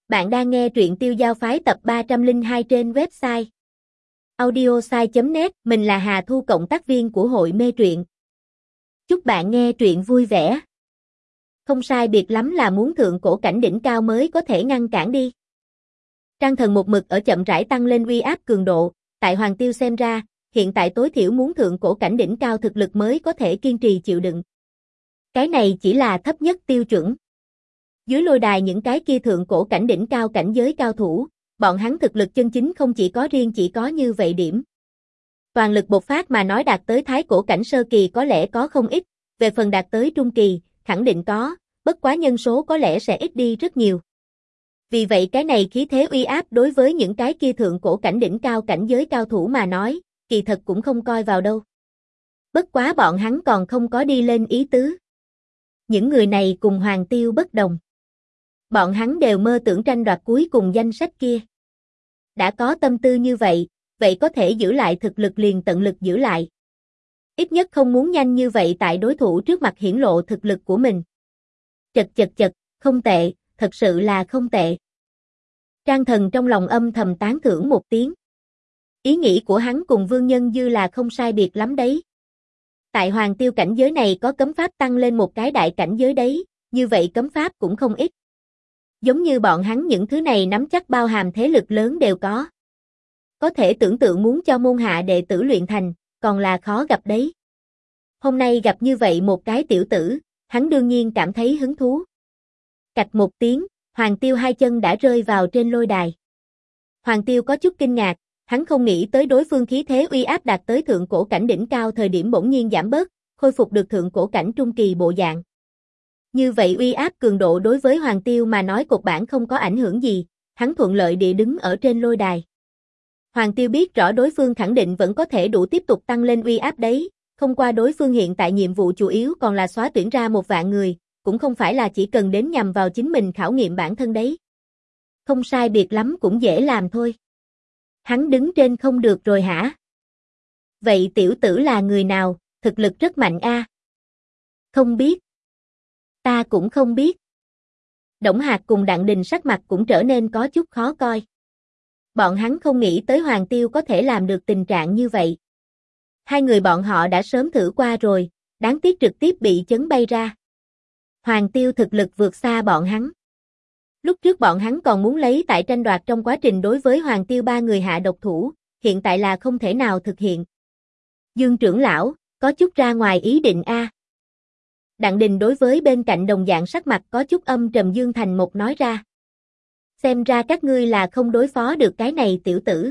Bạn đang nghe truyện Tiêu Giao Phái tập 302 trên website audiosai.net. Mình là Hà Thu, cộng tác viên của hội mê truyện. Chúc bạn nghe truyện vui vẻ. Không sai biệt lắm là muốn thượng cổ cảnh đỉnh cao mới có thể ngăn cản đi. Trang thần một mực ở chậm rãi tăng lên uy áp cường độ, tại Hoàng Tiêu xem ra, hiện tại tối thiểu muốn thượng cổ cảnh đỉnh cao thực lực mới có thể kiên trì chịu đựng. Cái này chỉ là thấp nhất tiêu chuẩn. Dưới lôi đài những cái kia thượng cổ cảnh đỉnh cao cảnh giới cao thủ, bọn hắn thực lực chân chính không chỉ có riêng chỉ có như vậy điểm. Toàn lực bộc phát mà nói đạt tới thái cổ cảnh sơ kỳ có lẽ có không ít, về phần đạt tới trung kỳ, khẳng định có, bất quá nhân số có lẽ sẽ ít đi rất nhiều. Vì vậy cái này khí thế uy áp đối với những cái kia thượng cổ cảnh đỉnh cao cảnh giới cao thủ mà nói, kỳ thật cũng không coi vào đâu. Bất quá bọn hắn còn không có đi lên ý tứ. Những người này cùng Hoàng Tiêu bất đồng. Bọn hắn đều mơ tưởng tranh đoạt cuối cùng danh sách kia. Đã có tâm tư như vậy, vậy có thể giữ lại thực lực liền tận lực giữ lại. Ít nhất không muốn nhanh như vậy tại đối thủ trước mặt hiển lộ thực lực của mình. Chật, không tệ, thật sự là không tệ. Trang thần trong lòng âm thầm tán thưởng một tiếng. Ý nghĩ của hắn cùng Vương Nhân Dư là không sai biệt lắm đấy. Tại Hoàng Tiêu cảnh giới này có cấm pháp tăng lên một cái đại cảnh giới đấy, như vậy cấm pháp cũng không ít. Giống như bọn hắn những thứ này nắm chắc bao hàm thế lực lớn đều có. Có thể tưởng tượng muốn cho môn hạ đệ tử luyện thành, còn là khó gặp đấy. Hôm nay gặp như vậy một cái tiểu tử, hắn đương nhiên cảm thấy hứng thú. Cạch một tiếng, Hoàng Tiêu hai chân đã rơi vào trên lôi đài. Hoàng Tiêu có chút kinh ngạc, hắn không nghĩ tới đối phương khí thế uy áp đạt tới thượng cổ cảnh đỉnh cao thời điểm bỗng nhiên giảm bớt, khôi phục được thượng cổ cảnh trung kỳ bộ dạng. Như vậy uy áp cường độ đối với Hoàng Tiêu mà nói cột bản không có ảnh hưởng gì, hắn thuận lợi địa đứng ở trên lôi đài. Hoàng Tiêu biết rõ đối phương khẳng định vẫn có thể đủ tiếp tục tăng lên uy áp đấy, không qua đối phương hiện tại nhiệm vụ chủ yếu còn là xóa tuyển ra 1.000 người, cũng không phải là chỉ cần đến nhằm vào chính mình khảo nghiệm bản thân đấy. Không sai biệt lắm cũng dễ làm thôi. Hắn đứng trên không được rồi hả? Vậy tiểu tử là người nào, thực lực rất mạnh a? Không biết. Ta cũng không biết. Đổng Hạc cùng Đặng Đình sắc mặt cũng trở nên có chút khó coi. Bọn hắn không nghĩ tới Hoàng Tiêu có thể làm được tình trạng như vậy. Hai người bọn họ đã sớm thử qua rồi, đáng tiếc trực tiếp bị chấn bay ra. Hoàng Tiêu thực lực vượt xa bọn hắn. Lúc trước bọn hắn còn muốn lấy tại tranh đoạt trong quá trình đối với Hoàng Tiêu ba người hạ độc thủ, hiện tại là không thể nào thực hiện. Dương trưởng lão, có chút ra ngoài ý định a. Đặng Đình đối với bên cạnh đồng dạng sắc mặt có chút âm trầm Dương Thành Một nói ra. Xem ra các ngươi là không đối phó được cái này tiểu tử.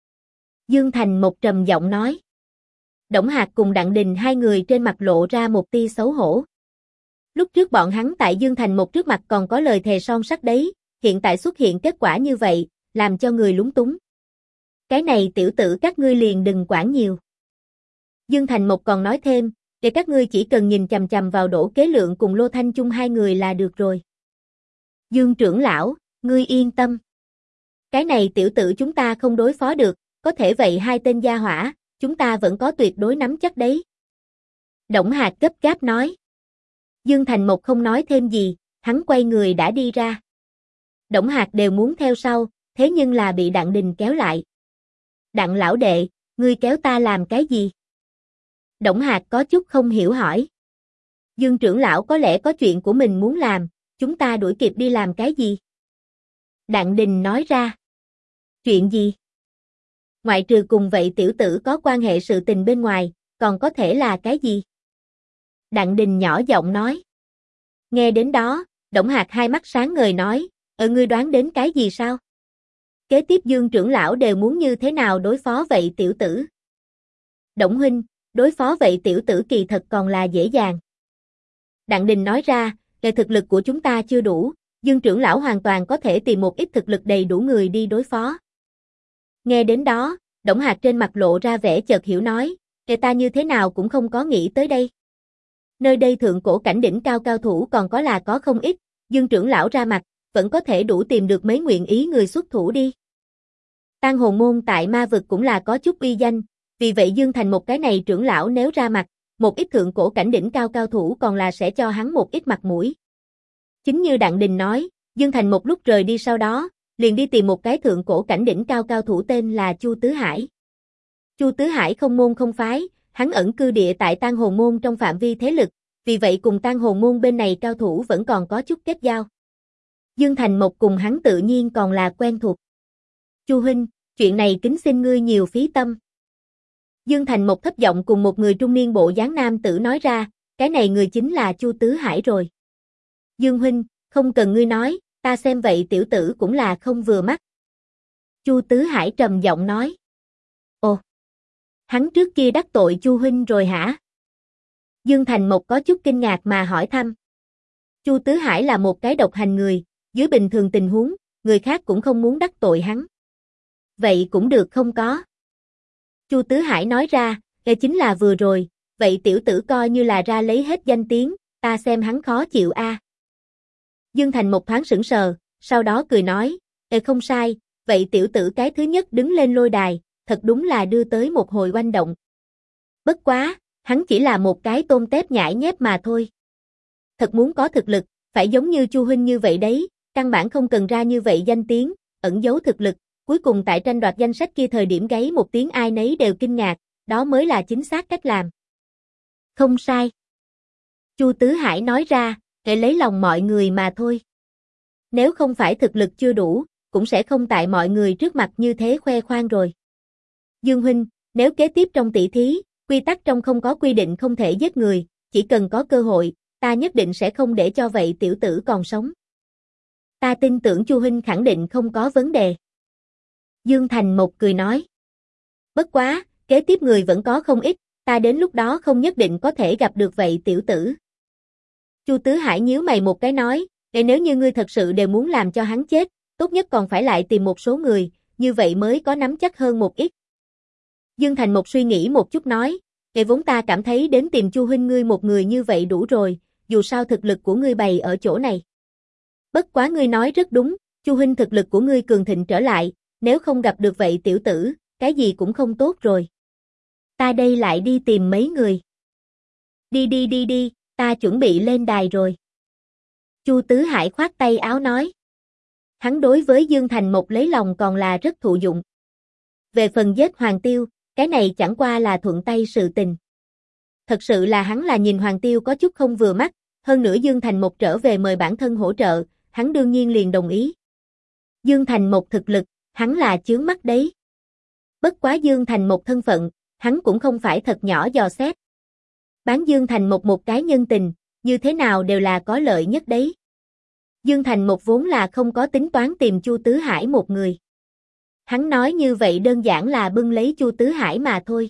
Dương Thành Một trầm giọng nói. Đổng Hạc cùng Đặng Đình hai người trên mặt lộ ra một tia xấu hổ. Lúc trước bọn hắn tại Dương Thành Một trước mặt còn có lời thề son sắt đấy, hiện tại xuất hiện kết quả như vậy, làm cho người lúng túng. Cái này tiểu tử các ngươi liền đừng quản nhiều. Dương Thành Một còn nói thêm, để các ngươi chỉ cần nhìn chằm chằm vào Đỗ Kế Lượng cùng Lô Thanh Chung hai người là được rồi. Dương trưởng lão, ngươi yên tâm. Cái này tiểu tử chúng ta không đối phó được, có thể vậy hai tên gia hỏa, chúng ta vẫn có tuyệt đối nắm chắc đấy. Đổng Hạc gấp gáp nói. Dương Thành Một không nói thêm gì, hắn quay người đã đi ra. Đổng Hạc đều muốn theo sau, thế nhưng là bị Đặng Đình kéo lại. Đặng lão đệ, ngươi kéo ta làm cái gì? Đổng Hạc có chút không hiểu hỏi. Dương trưởng lão có lẽ có chuyện của mình muốn làm, chúng ta đuổi kịp đi làm cái gì? Đặng Đình nói ra. Chuyện gì? Ngoại trừ cùng vậy tiểu tử có quan hệ sự tình bên ngoài, còn có thể là cái gì? Đặng Đình nhỏ giọng nói. Nghe đến đó, Đổng Hạc hai mắt sáng ngời nói, ngươi đoán đến cái gì sao? Kế tiếp Dương trưởng lão đều muốn như thế nào đối phó vậy tiểu tử? Đổng huynh, đối phó vậy tiểu tử kỳ thật còn là dễ dàng. Đặng Đình nói ra, về thực lực của chúng ta chưa đủ, Dương trưởng lão hoàn toàn có thể tìm một ít thực lực đầy đủ người đi đối phó. Nghe đến đó, Đổng Hạc trên mặt lộ ra vẻ chợt hiểu nói, ta như thế nào cũng không có nghĩ tới đây. Nơi đây thượng cổ cảnh đỉnh cao cao thủ còn có là có không ít, Dương trưởng lão ra mặt, vẫn có thể đủ tìm được mấy nguyện ý người xuất thủ đi. Tang hồn môn tại ma vực cũng là có chút uy danh, vì vậy Dương Thành Một cái này trưởng lão nếu ra mặt, một ít thượng cổ cảnh đỉnh cao cao thủ còn là sẽ cho hắn một ít mặt mũi. Chính như Đặng Đình nói, Dương Thành một lúc rời đi sau đó, liền đi tìm một cái thượng cổ cảnh đỉnh cao cao thủ tên là Chu Tứ Hải. Chu Tứ Hải không môn không phái, hắn ẩn cư địa tại Tang Hồn môn trong phạm vi thế lực, vì vậy cùng Tang Hồn môn bên này cao thủ vẫn còn có chút kết giao. Dương Thành Mộc cùng hắn tự nhiên còn là quen thuộc. Chu huynh, chuyện này kính xin ngươi nhiều phí tâm. Dương Thành Mộc thấp giọng cùng một người trung niên bộ dáng nam tử nói ra, cái này người chính là Chu Tứ Hải rồi. Dương huynh, không cần ngươi nói, ta xem vậy tiểu tử cũng là không vừa mắt. Chu Tứ Hải trầm giọng nói. Ồ, hắn trước kia đắc tội Chu huynh rồi hả? Dương Thành Mộc có chút kinh ngạc mà hỏi thăm. Chu Tứ Hải là một cái độc hành người, dưới bình thường tình huống, người khác cũng không muốn đắc tội hắn. Vậy cũng được không có. Chu Tứ Hải nói ra, chính là vừa rồi, vậy tiểu tử coi như là ra lấy hết danh tiếng, ta xem hắn khó chịu a. Dương Thành một thoáng sững sờ, sau đó cười nói, không sai, vậy tiểu tử cái thứ nhất đứng lên lôi đài, thật đúng là đưa tới một hồi oanh động. Bất quá, hắn chỉ là một cái tôm tép nhãi nhép mà thôi. Thật muốn có thực lực, phải giống như Chu huynh như vậy đấy, căn bản không cần ra như vậy danh tiếng, ẩn giấu thực lực, cuối cùng tại tranh đoạt danh sách kia thời điểm gáy một tiếng ai nấy đều kinh ngạc, đó mới là chính xác cách làm. Không sai. Chu Tứ Hải nói ra, để lấy lòng mọi người mà thôi. Nếu không phải thực lực chưa đủ, cũng sẽ không tại mọi người trước mặt như thế khoe khoang rồi. Dương huynh, nếu kế tiếp trong tỷ thí, quy tắc trong không có quy định không thể giết người, chỉ cần có cơ hội, ta nhất định sẽ không để cho vậy tiểu tử còn sống. Ta tin tưởng Chu huynh khẳng định không có vấn đề. Dương Thành Mộc cười nói. Bất quá, kế tiếp người vẫn có không ít, ta đến lúc đó không nhất định có thể gặp được vậy tiểu tử. Chu Tứ Hải nhíu mày một cái nói, nếu như ngươi thật sự đều muốn làm cho hắn chết, tốt nhất còn phải lại tìm một số người, như vậy mới có nắm chắc hơn một ít. Dương Thành Mộc suy nghĩ một chút nói, vốn ta cảm thấy đến tìm Chu huynh ngươi một người như vậy đủ rồi, dù sao thực lực của ngươi bày ở chỗ này. Bất quá ngươi nói rất đúng, Chu huynh thực lực của ngươi cường thịnh trở lại, nếu không gặp được vậy tiểu tử, cái gì cũng không tốt rồi. Ta đây lại đi tìm mấy người. Đi, ta chuẩn bị lên đài rồi. Chu Tứ Hải khoát tay áo nói. Hắn đối với Dương Thành Mộc lấy lòng còn là rất thụ dụng. Về phần giết Hoàng Tiêu, cái này chẳng qua là thuận tay sự tình. Thật sự là hắn là nhìn Hoàng Tiêu có chút không vừa mắt, hơn nữa Dương Thành Mộc trở về mời bản thân hỗ trợ, hắn đương nhiên liền đồng ý. Dương Thành Mộc thực lực, hắn là chướng mắt đấy. Bất quá Dương Thành Mộc thân phận, hắn cũng không phải thật nhỏ dò xét. Bán Dương Thành Mộc một cái nhân tình, như thế nào đều là có lợi nhất đấy. Dương Thành Mộc vốn là không có tính toán tìm Chu Tứ Hải một người. Hắn nói như vậy đơn giản là bưng lấy Chu Tứ Hải mà thôi.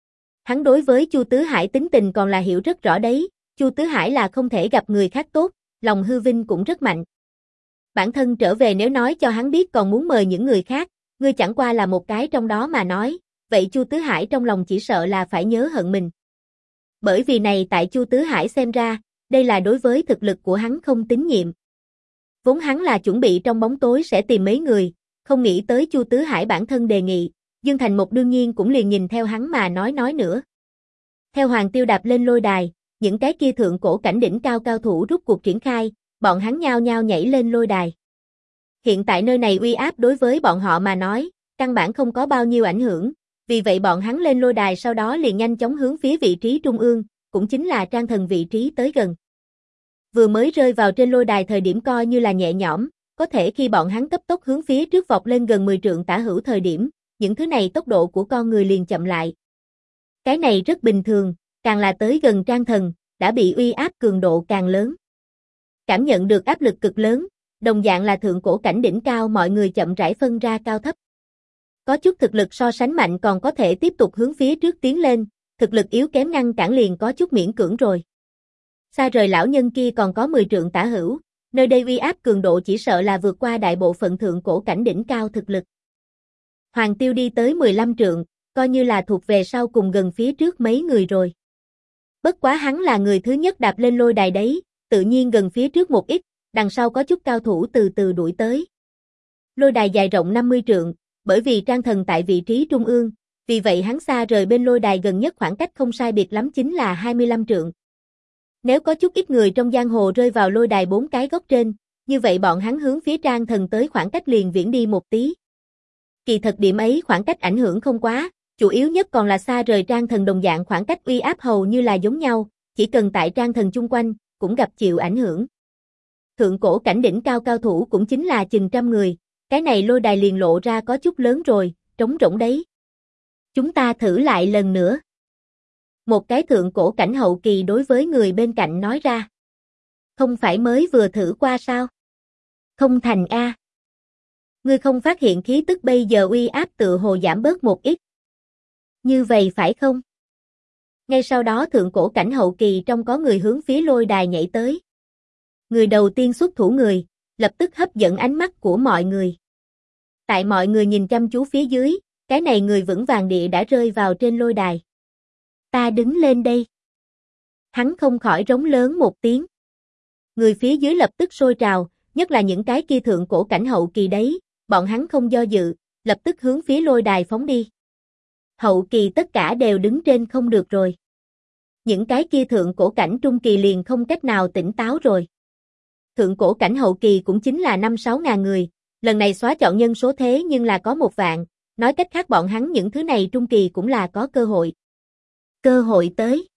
Hắn đối với Chu Tứ Hải tính tình còn là hiểu rất rõ đấy, Chu Tứ Hải là không thể gặp người khác tốt, lòng hư vinh cũng rất mạnh. Bản thân trở về nếu nói cho hắn biết còn muốn mời những người khác, ngươi chẳng qua là một cái trong đó mà nói, vậy Chu Tứ Hải trong lòng chỉ sợ là phải nhớ hận mình. Bởi vì này tại Chu Tứ Hải xem ra, đây là đối với thực lực của hắn không tín nhiệm. Vốn hắn là chuẩn bị trong bóng tối sẽ tìm mấy người, không nghĩ tới Chu Tứ Hải bản thân đề nghị, Dương Thành Mộc đương nhiên cũng liền nhìn theo hắn mà nói nữa. Theo Hoàng Tiêu đạp lên lôi đài, những cái kia thượng cổ cảnh đỉnh cao cao thủ rút cuộc triển khai, bọn hắn nhao nhao nhảy lên lôi đài. Hiện tại nơi này uy áp đối với bọn họ mà nói, căn bản không có bao nhiêu ảnh hưởng, vì vậy bọn hắn lên lôi đài sau đó liền nhanh chóng hướng phía vị trí trung ương, cũng chính là Trang Thần vị trí tới gần. Vừa mới rơi vào trên lôi đài thời điểm coi như là nhẹ nhõm, có thể khi bọn hắn cấp tốc hướng phía trước vọt lên gần 10 trượng tả hữu thời điểm, những thứ này tốc độ của con người liền chậm lại. Cái này rất bình thường, càng là tới gần Trang Thần, đã bị uy áp cường độ càng lớn. Cảm nhận được áp lực cực lớn, đồng dạng là thượng cổ cảnh đỉnh cao mọi người chậm rãi phân ra cao thấp. Có chút thực lực so sánh mạnh còn có thể tiếp tục hướng phía trước tiến lên, thực lực yếu kém ngăn cản liền có chút miễn cưỡng rồi. Xa rời lão nhân kia còn có 10 trượng tả hữu, nơi đây uy áp cường độ chỉ sợ là vượt qua đại bộ phận thượng cổ cảnh đỉnh cao thực lực. Hoàng Tiêu đi tới 15 trượng, coi như là thuộc về sau cùng gần phía trước mấy người rồi. Bất quá hắn là người thứ nhất đạp lên lôi đài đấy, tự nhiên gần phía trước một ít, đằng sau có chút cao thủ từ từ đuổi tới. Lôi đài dài rộng 50 trượng, bởi vì Trang Thần tại vị trí trung ương, vì vậy hắn xa rời bên lôi đài gần nhất khoảng cách không sai biệt lắm chính là 25 trượng. Nếu có chút ít người trong giang hồ rơi vào lôi đài 4 cái góc trên, Như vậy bọn hắn hướng phía Trang Thần tới khoảng cách liền viễn đi một tí. Kỳ thật điểm ấy khoảng cách ảnh hưởng không quá, chủ yếu nhất còn là xa rời Trang Thần đồng dạng khoảng cách uy áp hầu như là giống nhau, chỉ cần tại Trang Thần chung quanh, cũng gặp chịu ảnh hưởng. Thượng cổ cảnh đỉnh cao cao thủ cũng chính là chừng trăm người, cái này lôi đài liền lộ ra có chút lớn rồi, trống rỗng đấy. Chúng ta thử lại lần nữa. Một cái thượng cổ cảnh hậu kỳ đối với người bên cạnh nói ra. Không phải mới vừa thử qua sao? Không thành a. Ngươi không phát hiện khí tức bây giờ uy áp tự hồ giảm bớt một ít. Như vậy phải không? Ngay sau đó thượng cổ cảnh hậu kỳ trong có người hướng phía lôi đài nhảy tới. Người đầu tiên xuất thủ người, lập tức hấp dẫn ánh mắt của mọi người. Tại mọi người nhìn chăm chú phía dưới, cái này người vững vàng địa đã rơi vào trên lôi đài. Ta đứng lên đây. Hắn không khỏi rống lớn một tiếng. Người phía dưới lập tức sôi trào, nhất là những cái kia thượng cổ cảnh hậu kỳ đấy, bọn hắn không do dự, lập tức hướng phía lôi đài phóng đi. Hậu kỳ tất cả đều đứng trên không được rồi. Những cái kia thượng cổ cảnh trung kỳ liền không cách nào tỉnh táo rồi. Thượng cổ cảnh hậu kỳ cũng chính là 5-6 ngàn người, lần này xóa chọn nhân số thế nhưng là có 1 vạn, nói cách khác bọn hắn những thứ này trung kỳ cũng là có cơ hội. Cơ hội tới.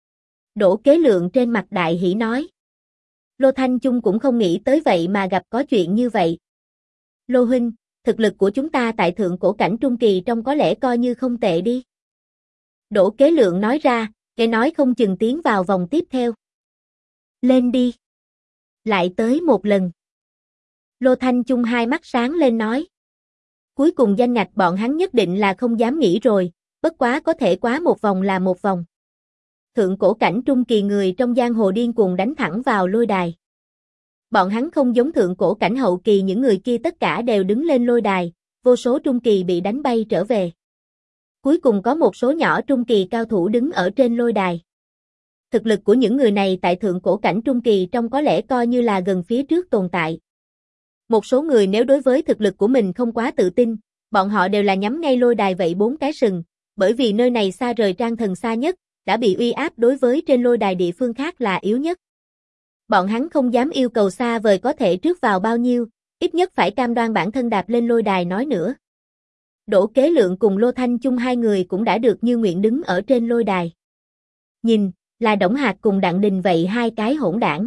Đỗ Kế Lượng trên mặt đại hỉ nói. Lô Thanh Chung cũng không nghĩ tới vậy mà gặp có chuyện như vậy. Lô huynh, thực lực của chúng ta tại thượng cổ cảnh trung kỳ trong có lẽ coi như không tệ đi. Đỗ Kế Lượng nói ra, nghe nói không chừng tiến vào vòng tiếp theo. Lên đi. Lại tới một lần. Lô Thanh Chung hai mắt sáng lên nói. Cuối cùng danh ngạch bọn hắn nhất định là không dám nghĩ rồi, bất quá có thể quá một vòng là một vòng. Thượng cổ cảnh trung kỳ người trong giang hồ điên cuồng đánh thẳng vào lôi đài. Bọn hắn không giống thượng cổ cảnh hậu kỳ, những người kia tất cả đều đứng lên lôi đài, vô số trung kỳ bị đánh bay trở về. Cuối cùng có một số nhỏ trung kỳ cao thủ đứng ở trên lôi đài. Thực lực của những người này tại thượng cổ cảnh trung kỳ trong có lẽ coi như là gần phía trước tồn tại. Một số người nếu đối với thực lực của mình không quá tự tin, bọn họ đều là nhắm ngay lôi đài vậy 4 cái sừng, bởi vì nơi này xa rời Trang Thần xa nhất, đã bị uy áp đối với trên lôi đài địa phương khác là yếu nhất. Bọn hắn không dám yêu cầu xa vời có thể trước vào bao nhiêu, ít nhất phải cam đoan bản thân đạp lên lôi đài nói nữa. Đỗ Kế Lượng cùng Lô Thanh Chung hai người cũng đã được như nguyện đứng ở trên lôi đài. Nhìn, là Đổng Hạc cùng Đặng Đình vậy hai cái hỗn đảng.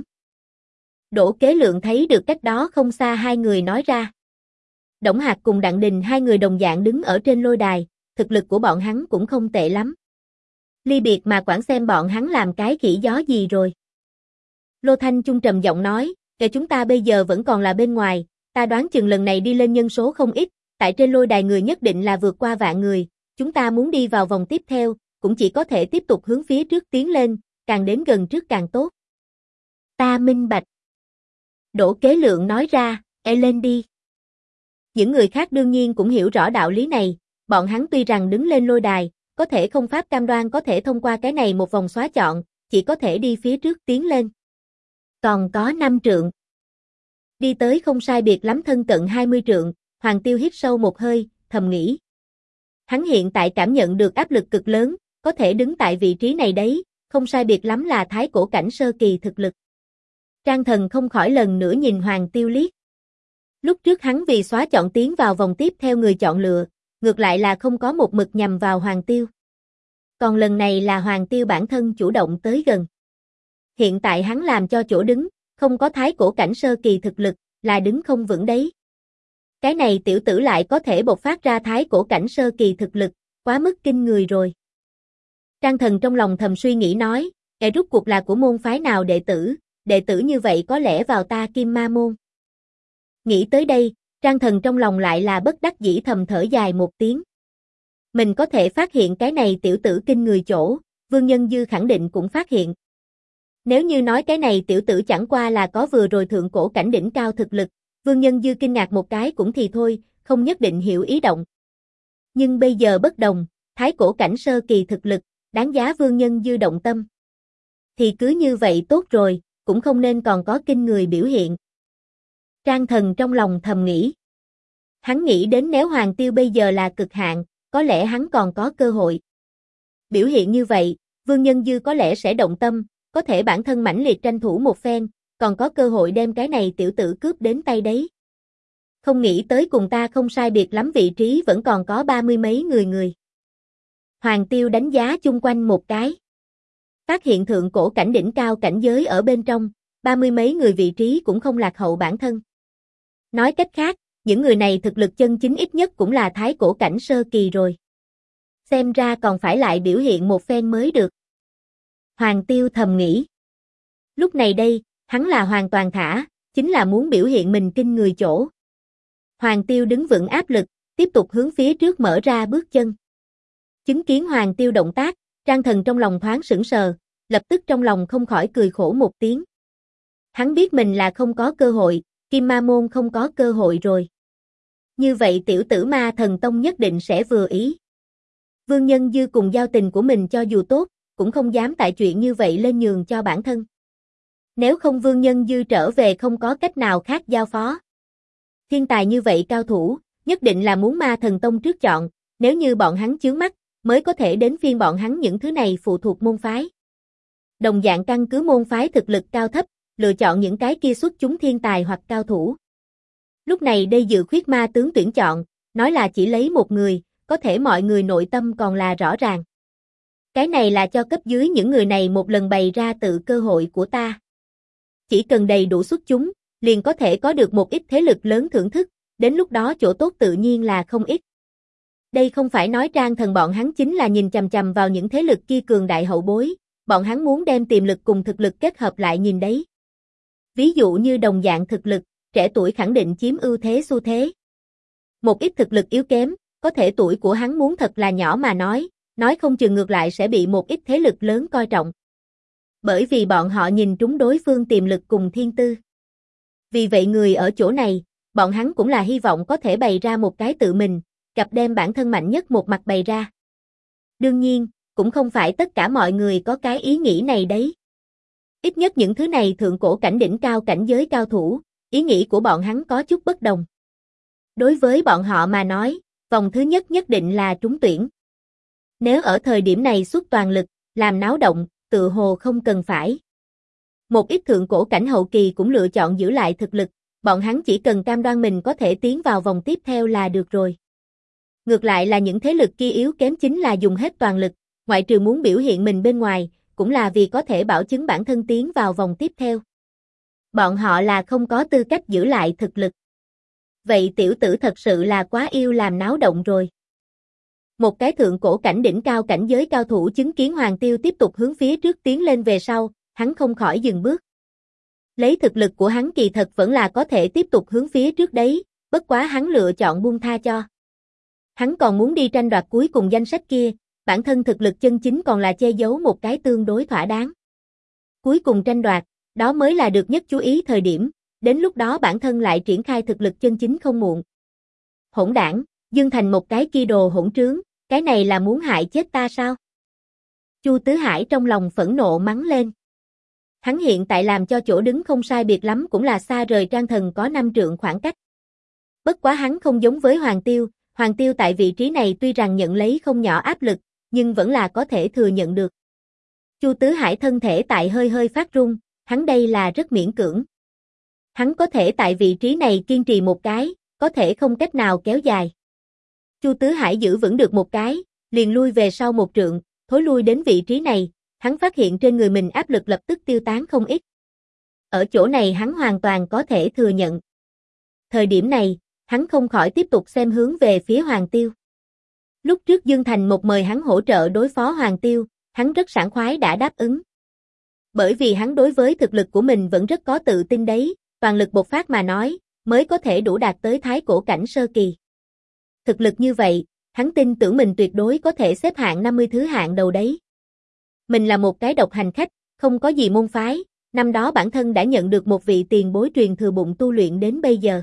Đỗ Kế Lượng thấy được cách đó không xa hai người nói ra. Đổng Hạc cùng Đặng Đình hai người đồng dạng đứng ở trên lôi đài, thực lực của bọn hắn cũng không tệ lắm. Ly biệt mà quản xem bọn hắn làm cái khỉ gió gì rồi. Lô Thanh Chung trầm giọng nói, kể chúng ta bây giờ vẫn còn là bên ngoài, ta đoán chừng lần này đi lên nhân số không ít, tại trên lôi đài người nhất định là vượt qua vạn người, chúng ta muốn đi vào vòng tiếp theo, cũng chỉ có thể tiếp tục hướng phía trước tiến lên, càng đến gần trước càng tốt. Ta minh bạch. Đỗ Kế Lượng nói ra, lên đi. Những người khác đương nhiên cũng hiểu rõ đạo lý này, bọn hắn tuy rằng đứng lên lôi đài, có thể không pháp cam đoan có thể thông qua cái này một vòng xóa chọn, chỉ có thể đi phía trước tiến lên. Còn có 5 trượng. Đi tới không sai biệt lắm thân cận 20 trượng, Hoàng Tiêu hít sâu một hơi, thầm nghĩ. Hắn hiện tại cảm nhận được áp lực cực lớn, có thể đứng tại vị trí này đấy, không sai biệt lắm là thái cổ cảnh sơ kỳ thực lực. Trang Thần không khỏi lần nữa nhìn Hoàng Tiêu liếc. Lúc trước hắn vì xóa chọn tiến vào vòng tiếp theo người chọn lựa, ngược lại là không có một mực nhằm vào Hoàng Tiêu. Còn lần này là Hoàng Tiêu bản thân chủ động tới gần. Hiện tại hắn làm cho chỗ đứng, không có thái cổ cảnh sơ kỳ thực lực, là đứng không vững đấy. Cái này tiểu tử lại có thể bộc phát ra thái cổ cảnh sơ kỳ thực lực, quá mức kinh người rồi. Trang Thần trong lòng thầm suy nghĩ nói, rút cuộc là của môn phái nào đệ tử như vậy có lẽ vào ta Kim Ma môn. Nghĩ tới đây, Trang Thần trong lòng lại là bất đắc dĩ thầm thở dài một tiếng. Mình có thể phát hiện cái này tiểu tử kinh người chỗ, Vương Nhân Dư khẳng định cũng phát hiện. Nếu như nói cái này tiểu tử chẳng qua là có vừa rồi thượng cổ cảnh đỉnh cao thực lực, Vương Nhân Dư kinh ngạc một cái cũng thì thôi, không nhất định hiểu ý động. Nhưng bây giờ bất đồng, thái cổ cảnh sơ kỳ thực lực, đáng giá Vương Nhân Dư động tâm. Thì cứ như vậy tốt rồi, cũng không nên còn có kinh người biểu hiện. Trang Thần trong lòng thầm nghĩ. Hắn nghĩ đến nếu Hoàng Tiêu bây giờ là cực hạn, có lẽ hắn còn có cơ hội. Biểu hiện như vậy, Vương Nhân Dư có lẽ sẽ động tâm, có thể bản thân mãnh liệt tranh thủ một phen, còn có cơ hội đem cái này tiểu tử cướp đến tay đấy. Không nghĩ tới cùng ta không sai biệt lắm vị trí vẫn còn có 30 mấy người. Hoàng Tiêu đánh giá chung quanh một cái. Phát hiện thượng cổ cảnh đỉnh cao cảnh giới ở bên trong, 30 mấy người vị trí cũng không lạc hậu bản thân. Nói cách khác, những người này thực lực chân chính ít nhất cũng là thái cổ cảnh sơ kỳ rồi. Xem ra còn phải lại biểu hiện một phen mới được. Hoàng Tiêu thầm nghĩ. Lúc này đây, hắn là hoàn toàn thả, chính là muốn biểu hiện mình kinh người chỗ. Hoàng Tiêu đứng vững áp lực, tiếp tục hướng phía trước mở ra bước chân. Chứng kiến Hoàng Tiêu động tác, Trang Thần trong lòng thoáng sững sờ, lập tức trong lòng không khỏi cười khổ một tiếng. Hắn biết mình là không có cơ hội, Kim Ma Môn không có cơ hội rồi. Như vậy tiểu tử Ma Thần Tông nhất định sẽ vừa ý. Vương Nhân Dư cùng giao tình của mình cho dù tốt, cũng không dám tại chuyện như vậy lên nhường cho bản thân. Nếu không Vương Nhân Dư trở về không có cách nào khác giao phó. Thiên tài như vậy cao thủ, nhất định là muốn Ma Thần Tông trước chọn, nếu như bọn hắn chướng mắt, mới có thể đến phiên bọn hắn những thứ này phụ thuộc môn phái. Đồng dạng căn cứ môn phái thực lực cao thấp, lựa chọn những cái kia xuất chúng thiên tài hoặc cao thủ. Lúc này đây Dự Khuyết Ma tướng tuyển chọn, nói là chỉ lấy một người, có thể mọi người nội tâm còn là rõ ràng. Cái này là cho cấp dưới những người này một lần bày ra tự cơ hội của ta. Chỉ cần đầy đủ xuất chúng, liền có thể có được một ít thế lực lớn thưởng thức, đến lúc đó chỗ tốt tự nhiên là không ít. Đây không phải nói Trang Thần bọn hắn chính là nhìn chằm chằm vào những thế lực kia cường đại hậu bối, bọn hắn muốn đem tiềm lực cùng thực lực kết hợp lại nhìn đấy. Ví dụ như đồng dạng thực lực, trẻ tuổi khẳng định chiếm ưu thế xu thế. Một ít thực lực yếu kém, có thể tuổi của hắn muốn thật là nhỏ mà nói không chừng ngược lại sẽ bị một ít thế lực lớn coi trọng. Bởi vì bọn họ nhìn trúng đối phương tiềm lực cùng thiên tư. Vì vậy người ở chỗ này, bọn hắn cũng là hy vọng có thể bày ra một cái tự mình, cặp đem bản thân mạnh nhất một mặt bày ra. Đương nhiên, cũng không phải tất cả mọi người có cái ý nghĩ này đấy. Ít nhất những thứ này thượng cổ cảnh đỉnh cao cảnh giới cao thủ, ý nghĩ của bọn hắn có chút bất đồng. Đối với bọn họ mà nói, vòng thứ nhất nhất định là trúng tuyển. Nếu ở thời điểm này xuất toàn lực, làm náo động, tự hồ không cần phải. Một ít thượng cổ cảnh hậu kỳ cũng lựa chọn giữ lại thực lực, bọn hắn chỉ cần cam đoan mình có thể tiến vào vòng tiếp theo là được rồi. Ngược lại là những thế lực kia yếu kém chính là dùng hết toàn lực, ngoại trừ muốn biểu hiện mình bên ngoài, cũng là vì có thể bảo chứng bản thân tiến vào vòng tiếp theo. Bọn họ là không có tư cách giữ lại thực lực. Vậy tiểu tử thật sự là quá yêu làm náo động rồi. Một cái thượng cổ cảnh đỉnh cao cảnh giới cao thủ chứng kiến Hoàng Tiêu tiếp tục hướng phía trước tiến lên về sau, hắn không khỏi dừng bước. Lấy thực lực của hắn kỳ thật vẫn là có thể tiếp tục hướng phía trước đấy, bất quá hắn lựa chọn buông tha cho. Hắn còn muốn đi tranh đoạt cuối cùng danh sách kia, bản thân thực lực chân chính còn là che giấu một cái tương đối thỏa đáng. Cuối cùng tranh đoạt, đó mới là được nhất chú ý thời điểm, đến lúc đó bản thân lại triển khai thực lực chân chính không muộn. Hỗn đảng, Dương Thành một cái kia đồ hỗn trướng, cái này là muốn hại chết ta sao? Chu Tứ Hải trong lòng phẫn nộ mắng lên. Hắn hiện tại làm cho chỗ đứng không sai biệt lắm cũng là xa rời Trang Thần có 5 trượng khoảng cách. Bất quá hắn không giống với Hoàng Tiêu tại vị trí này tuy rằng nhận lấy không nhỏ áp lực, nhưng vẫn là có thể thừa nhận được. Chu Tứ Hải thân thể tại hơi hơi phát run, hắn đây là rất miễn cưỡng. Hắn có thể tại vị trí này kiên trì một cái, có thể không cách nào kéo dài. Chu Tứ Hải giữ vững được một cái, liền lui về sau một trượng, thối lui đến vị trí này, hắn phát hiện trên người mình áp lực lập tức tiêu tán không ít. Ở chỗ này hắn hoàn toàn có thể thừa nhận. Thời điểm này, hắn không khỏi tiếp tục xem hướng về phía Hoàng Tiêu. Lúc trước Dương Thành một mời hắn hỗ trợ đối phó Hoàng Tiêu, hắn rất sảng khoái đã đáp ứng. Bởi vì hắn đối với thực lực của mình vẫn rất có tự tin đấy, toàn lực bộc phát mà nói, mới có thể đủ đạt tới thái cổ cảnh sơ kỳ. Thực lực như vậy, hắn tin tưởng mình tuyệt đối có thể xếp hạng 50 thứ hạng đầu đấy. Mình là một cái độc hành khách, không có gì môn phái, năm đó bản thân đã nhận được một vị tiền bối truyền thừa bụng tu luyện đến bây giờ.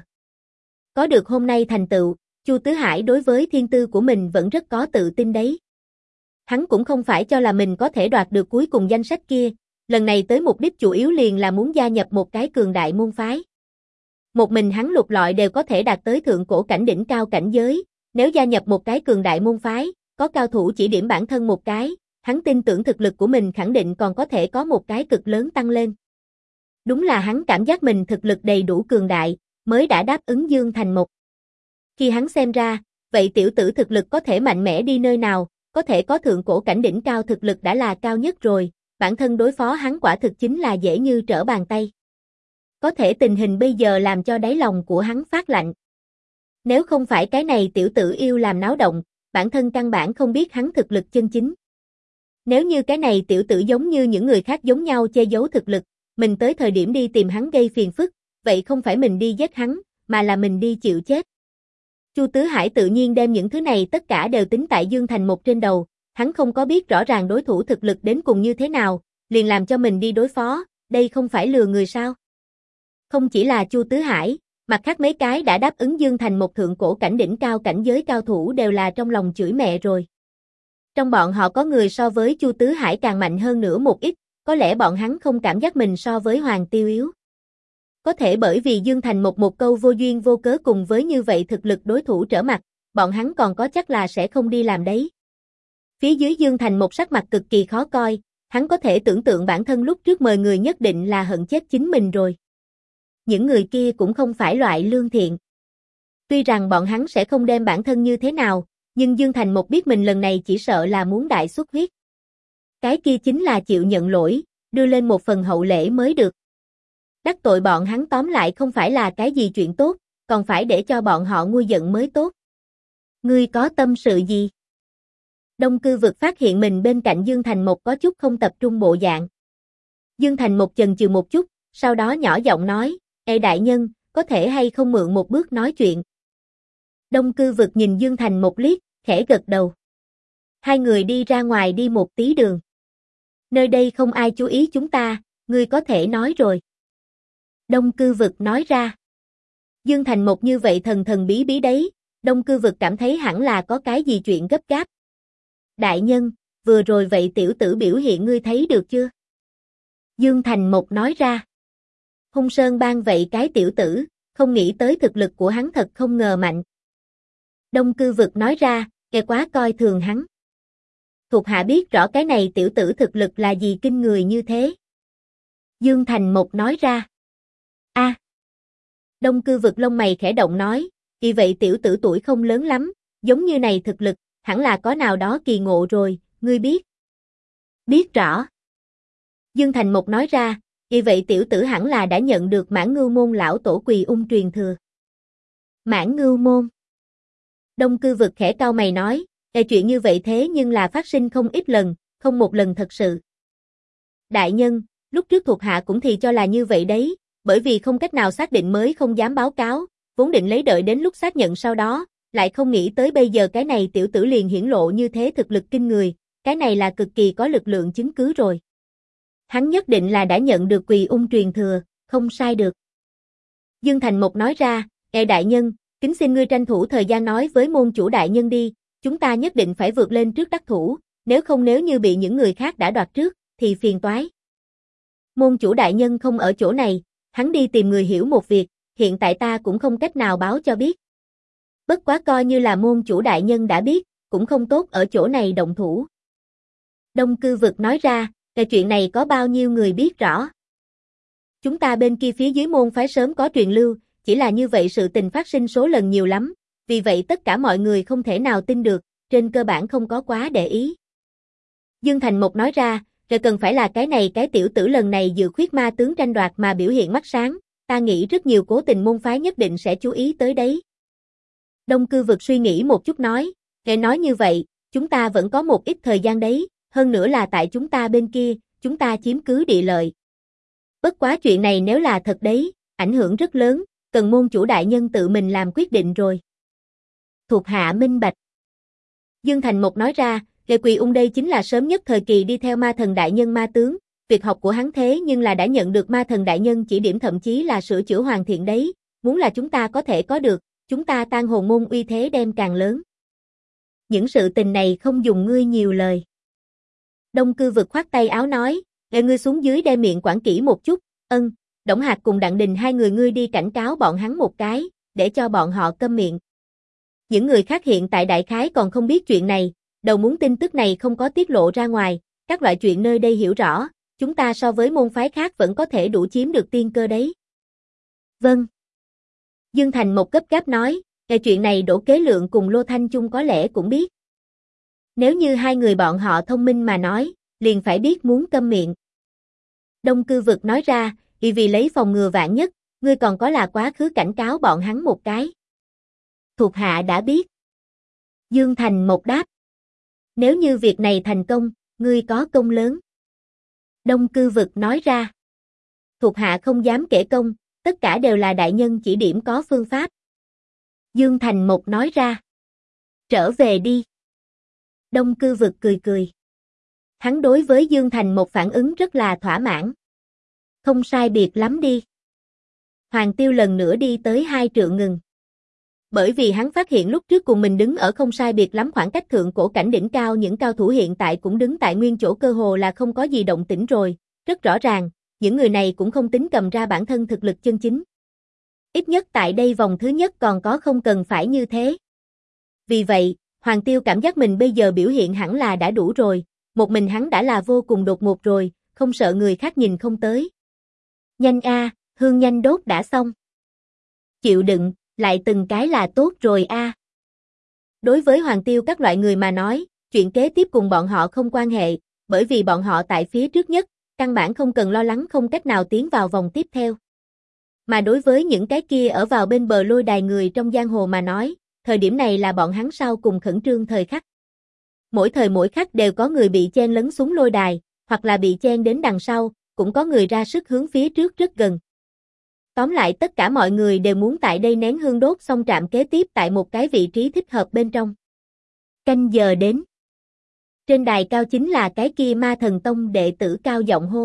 Có được hôm nay thành tựu, Chu Tứ Hải đối với thiên tư của mình vẫn rất có tự tin đấy. Hắn cũng không phải cho là mình có thể đoạt được cuối cùng danh sách kia, lần này tới mục đích chủ yếu liền là muốn gia nhập một cái cường đại môn phái. Một mình hắn lục lọi đều có thể đạt tới thượng cổ cảnh đỉnh cao cảnh giới, nếu gia nhập một cái cường đại môn phái, có cao thủ chỉ điểm bản thân một cái, hắn tin tưởng thực lực của mình khẳng định còn có thể có một cái cực lớn tăng lên. Đúng là hắn cảm giác mình thực lực đầy đủ cường đại, mới đã đáp ứng Dương Thành Mộc. Khi hắn xem ra, vậy tiểu tử thực lực có thể mạnh mẽ đi nơi nào, có thể có thượng cổ cảnh đỉnh cao thực lực đã là cao nhất rồi, bản thân đối phó hắn quả thực chính là dễ như trở bàn tay. Có thể tình hình bây giờ làm cho đáy lòng của hắn phát lạnh. Nếu không phải cái này tiểu tử yêu làm náo động, bản thân căn bản không biết hắn thực lực chân chính. Nếu như cái này tiểu tử giống như những người khác giống nhau che giấu thực lực, mình tới thời điểm đi tìm hắn gây phiền phức, vậy không phải mình đi giết hắn, mà là mình đi chịu chết. Chu Tứ Hải tự nhiên đem những thứ này tất cả đều tính tại Dương Thành Mộc trên đầu, hắn không có biết rõ ràng đối thủ thực lực đến cùng như thế nào, liền làm cho mình đi đối phó, đây không phải lừa người sao? Không chỉ là Chu Tứ Hải, mặt khác mấy cái đã đáp ứng Dương Thành Mộc thượng cổ cảnh đỉnh cao cảnh giới cao thủ đều là trong lòng chửi mẹ rồi. Trong bọn họ có người so với Chu Tứ Hải càng mạnh hơn nữa một ít, có lẽ bọn hắn không cảm giác mình so với Hoàng Tiêu yếu. Có thể bởi vì Dương Thành Mộc một câu vô duyên vô cớ cùng với như vậy thực lực đối thủ trở mặt, bọn hắn còn có chắc là sẽ không đi làm đấy. Phía dưới Dương Thành Mộc sắc mặt cực kỳ khó coi, hắn có thể tưởng tượng bản thân lúc trước mời người nhất định là hận chết chính mình rồi. Những người kia cũng không phải loại lương thiện. Tuy rằng bọn hắn sẽ không đem bản thân như thế nào, nhưng Dương Thành Mộc biết mình lần này chỉ sợ là muốn đại xuất huyết. Cái kia chính là chịu nhận lỗi, đưa lên một phần hậu lễ mới được. Đắc tội bọn hắn tóm lại không phải là cái gì chuyện tốt, còn phải để cho bọn họ nguôi giận mới tốt. Ngươi có tâm sự gì? Đông Cư Vực phát hiện mình bên cạnh Dương Thành Mộc có chút không tập trung bộ dạng. Dương Thành Mộc chần chừ một chút, sau đó nhỏ giọng nói, Ê đại nhân, có thể hay không mượn một bước nói chuyện? Đông Cư Vực nhìn Dương Thành Mộc liếc, khẽ gật đầu. Hai người đi ra ngoài đi một tí đường. Nơi đây không ai chú ý chúng ta, ngươi có thể nói rồi. Đông Cư Vực nói ra. Dương Thành Mộc như vậy thần thần bí bí đấy, Đông Cư Vực cảm thấy hẳn là có cái gì chuyện gấp gáp. Đại nhân, vừa rồi vậy tiểu tử biểu hiện ngươi thấy được chưa? Dương Thành Mộc nói ra. Hung Sơn Bang vậy cái tiểu tử, không nghĩ tới thực lực của hắn thật không ngờ mạnh. Đông Cư Vực nói ra, kẻ quá coi thường hắn. Thuộc hạ biết rõ cái này tiểu tử thực lực là gì kinh người như thế. Dương Thành Mộc nói ra. A. Đông Cư Vực lông mày khẽ động nói, vì vậy tiểu tử tuổi không lớn lắm, giống như này thực lực, hẳn là có nào đó kỳ ngộ rồi, ngươi biết. Biết rõ. Dương Thành Mộc nói ra, vì vậy tiểu tử hẳn là đã nhận được Mãn Ngưu Môn lão tổ Quỳ Ung truyền thừa. Mãn Ngưu Môn. Đông Cư Vực khẽ cau mày nói, chuyện như vậy thế nhưng là phát sinh không ít lần, không một lần thật sự. Đại nhân, lúc trước thuộc hạ cũng thì cho là như vậy đấy, bởi vì không cách nào xác định mới không dám báo cáo, vốn định lấy đợi đến lúc xác nhận sau đó, lại không nghĩ tới bây giờ cái này tiểu tử liền hiển lộ như thế thực lực kinh người, cái này là cực kỳ có lực lượng chứng cứ rồi. Hắn nhất định là đã nhận được Quỳ Ung truyền thừa, không sai được. Dương Thành Mộc nói ra, đại nhân, kính xin ngươi tranh thủ thời gian nói với môn chủ đại nhân đi, chúng ta nhất định phải vượt lên trước đắc thủ, nếu như bị những người khác đã đoạt trước, thì phiền toái. Môn chủ đại nhân không ở chỗ này, hắn đi tìm người hiểu một việc, hiện tại ta cũng không cách nào báo cho biết. Bất quá coi như là môn chủ đại nhân đã biết, cũng không tốt ở chỗ này động thủ. Đông Cư Vực nói ra, cái chuyện này có bao nhiêu người biết rõ. Chúng ta bên kia phía dưới môn phái sớm có truyền lưu, chỉ là như vậy sự tình phát sinh số lần nhiều lắm, vì vậy tất cả mọi người không thể nào tin được, trên cơ bản không có quá để ý. Dương Thành Mộc nói ra, rồi cần phải là cái này cái tiểu tử lần này dự khuyết ma tướng tranh đoạt mà biểu hiện mắt sáng, ta nghĩ rất nhiều cố tình môn phái nhất định sẽ chú ý tới đấy. Đông Cư Vực suy nghĩ một chút nói, nghe nói như vậy, chúng ta vẫn có một ít thời gian đấy, hơn nữa là tại chúng ta bên kia, chúng ta chiếm cứ địa lợi. Bất quá chuyện này nếu là thật đấy, ảnh hưởng rất lớn, cần môn chủ đại nhân tự mình làm quyết định rồi. Thuộc hạ minh bạch. Dương Thành Mộc nói ra, Quỳ Ung đây chính là sớm nhất thời kỳ đi theo ma thần đại nhân ma tướng, việc học của hắn thế nhưng là đã nhận được ma thần đại nhân chỉ điểm thậm chí là sửa chữa hoàn thiện đấy, muốn là chúng ta có thể có được, chúng ta Tang Hồn môn uy thế đem càng lớn. Những sự tình này không dùng ngươi nhiều lời. Đông Cư Vực khoát tay áo nói, ngươi xuống dưới đem miệng quản kỹ một chút, Đổng Hạc cùng Đặng Đình hai người ngươi đi cảnh cáo bọn hắn một cái, để cho bọn họ câm miệng. Những người khác hiện tại đại khái còn không biết chuyện này, đầu muốn tin tức này không có tiết lộ ra ngoài, các loại chuyện nơi đây hiểu rõ, chúng ta so với môn phái khác vẫn có thể đủ chiếm được tiên cơ đấy. Vâng. Dương Thành một gấp gáp nói, về chuyện này Đỗ Kế Lượng cùng Lô Thanh Chung có lẽ cũng biết. Nếu như hai người bọn họ thông minh mà nói, liền phải biết muốn câm miệng. Đông Cư Vực nói ra, vì lấy phòng ngừa vạn nhất, ngươi còn có là quá khứ cảnh cáo bọn hắn một cái. Thuộc hạ đã biết. Dương Thành một đáp. Nếu như việc này thành công, ngươi có công lớn. Đông Cư Vực nói ra. Thuộc hạ không dám kể công, tất cả đều là đại nhân chỉ điểm có phương pháp. Dương Thành một nói ra. Trở về đi. Đông Cư Vực cười cười. Hắn đối với Dương Thành một phản ứng rất là thỏa mãn. Không sai biệt lắm đi. Hoàng Tiêu lần nữa đi tới 2 trượng ngừng. Bởi vì hắn phát hiện lúc trước cùng mình đứng ở không sai biệt lắm khoảng cách thượng cổ cảnh đỉnh cao, những cao thủ hiện tại cũng đứng tại nguyên chỗ, cơ hồ là không có gì động tĩnh rồi, rất rõ ràng, những người này cũng không tính cầm ra bản thân thực lực chân chính. Ít nhất tại đây vòng thứ nhất còn có không cần phải như thế. Vì vậy, Hoàng Tiêu cảm giác mình bây giờ biểu hiện hẳn là đã đủ rồi, một mình hắn đã là vô cùng đột ngột rồi, không sợ người khác nhìn không tới. Nhanh a, hương nhanh đốt đã xong. Chịu đựng, lại từng cái là tốt rồi a. Đối với Hoàng Tiêu các loại người mà nói, chuyện kế tiếp cùng bọn họ không quan hệ, bởi vì bọn họ tại phía trước nhất, căn bản không cần lo lắng không cách nào tiến vào vòng tiếp theo. Mà đối với những cái kia ở vào bên bờ lôi đài người trong giang hồ mà nói, thời điểm này là bọn hắn sau cùng khẩn trương thời khắc. Mỗi thời mỗi khắc đều có người bị chen lấn xuống lôi đài, hoặc là bị chen đến đằng sau, cũng có người ra sức hướng phía trước rất gần. Tóm lại tất cả mọi người đều muốn tại đây nén hương đốt xong trạm kế tiếp tại một cái vị trí thích hợp bên trong. Canh giờ đến. Trên đài cao chính là cái kia Ma Thần Tông đệ tử cao giọng hô.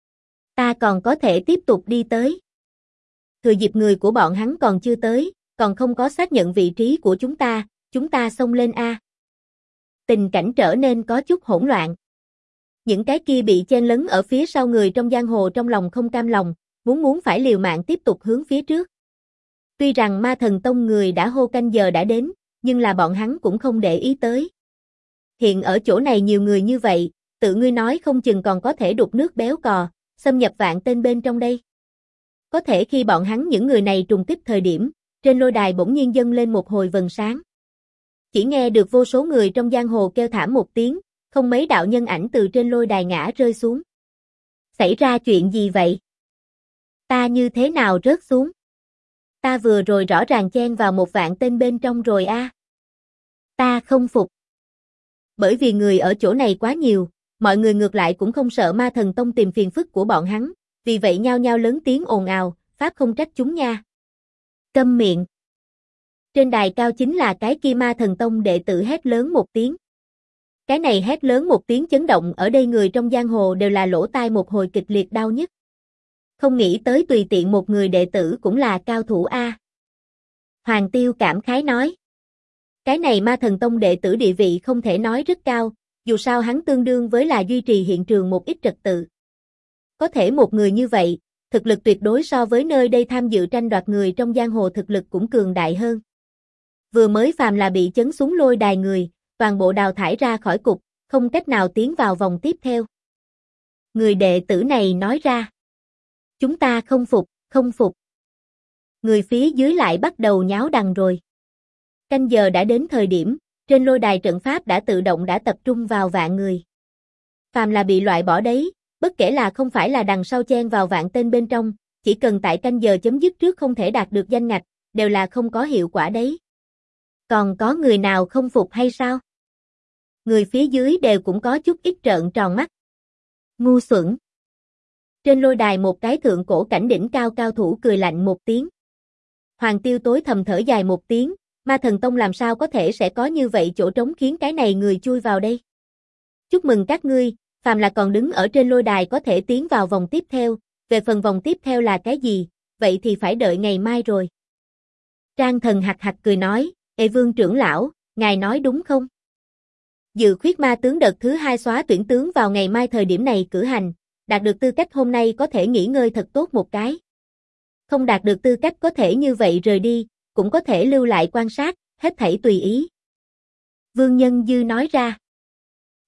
Ta còn có thể tiếp tục đi tới. Thừa dịp người của bọn hắn còn chưa tới, còn không có xác nhận vị trí của chúng ta xông lên a. Tình cảnh trở nên có chút hỗn loạn. Những cái kia bị chen lấn ở phía sau người trong giang hồ trong lòng không cam lòng, muốn phải liều mạng tiếp tục hướng phía trước. Tuy rằng Ma Thần Tông người đã hô canh giờ đã đến, nhưng là bọn hắn cũng không để ý tới. Hiện ở chỗ này nhiều người như vậy, tự ngươi nói không chừng còn có thể đục nước béo cò, xâm nhập vạn tên bên trong đây. Có thể khi bọn hắn những người này trùng kích thời điểm, trên lôi đài bỗng nhiên dâng lên một hồi vầng sáng. Chỉ nghe được vô số người trong giang hồ kêu thảm một tiếng, không mấy đạo nhân ảnh từ trên lôi đài ngã rơi xuống. Xảy ra chuyện gì vậy? Ta như thế nào rớt xuống? Ta vừa rồi rõ ràng chen vào một vạn tên bên trong rồi a. Ta không phục. Bởi vì người ở chỗ này quá nhiều, mọi người ngược lại cũng không sợ Ma Thần Tông tìm phiền phức của bọn hắn, vì vậy nhao nhao lớn tiếng ồn ào, pháp không trách chúng nha. Câm miệng. Trên đài cao chính là cái kia Ma Thần Tông đệ tử hét lớn một tiếng. Cái này hét lớn một tiếng chấn động ở đây người trong giang hồ đều là lỗ tai một hồi kịch liệt đau nhức. Không nghĩ tới tùy tiện một người đệ tử cũng là cao thủ a. Hoàng Tiêu cảm khái nói. Cái này Ma Thần Tông đệ tử địa vị không thể nói rất cao, dù sao hắn tương đương với là duy trì hiện trường một ít trật tự. Có thể một người như vậy, thực lực tuyệt đối so với nơi đây tham dự tranh đoạt người trong giang hồ thực lực cũng cường đại hơn. Vừa mới phàm là bị chấn xuống lôi đài người, toàn bộ đào thải ra khỏi cục, không cách nào tiến vào vòng tiếp theo. Người đệ tử này nói ra. Chúng ta không phục, không phục. Người phía dưới lại bắt đầu nháo đằng rồi. Canh giờ đã đến thời điểm, trên lôi đài trận pháp đã tự động đã tập trung vào vạn người. Phàm là bị loại bỏ đấy, bất kể là không phải là đằng sau chen vào vạn tên bên trong, chỉ cần tại canh giờ chấm dứt trước không thể đạt được danh ngạch, đều là không có hiệu quả đấy. Còn có người nào không phục hay sao? Người phía dưới đều cũng có chút ít trợn tròn mắt. Ngu xuẩn. Trên lôi đài một cái thượng cổ cảnh đỉnh cao cao thủ cười lạnh một tiếng. Hoàng Tiêu tối thầm thở dài một tiếng, Ma Thần Tông làm sao có thể sẽ có như vậy chỗ trống khiến cái này người chui vào đây. Chúc mừng các ngươi, phàm là còn đứng ở trên lôi đài có thể tiến vào vòng tiếp theo, về phần vòng tiếp theo là cái gì, vậy thì phải đợi ngày mai rồi. Trang Thần hạc hạc cười nói, Ê Vương trưởng lão, ngài nói đúng không? Dự khuyết ma tướng đợt thứ 2 xóa tuyển tướng vào ngày mai thời điểm này cử hành, đạt được tư cách hôm nay có thể nghỉ ngơi thật tốt một cái. Không đạt được tư cách có thể như vậy rời đi, cũng có thể lưu lại quan sát, hết thảy tùy ý. Vương Nhân Dư nói ra.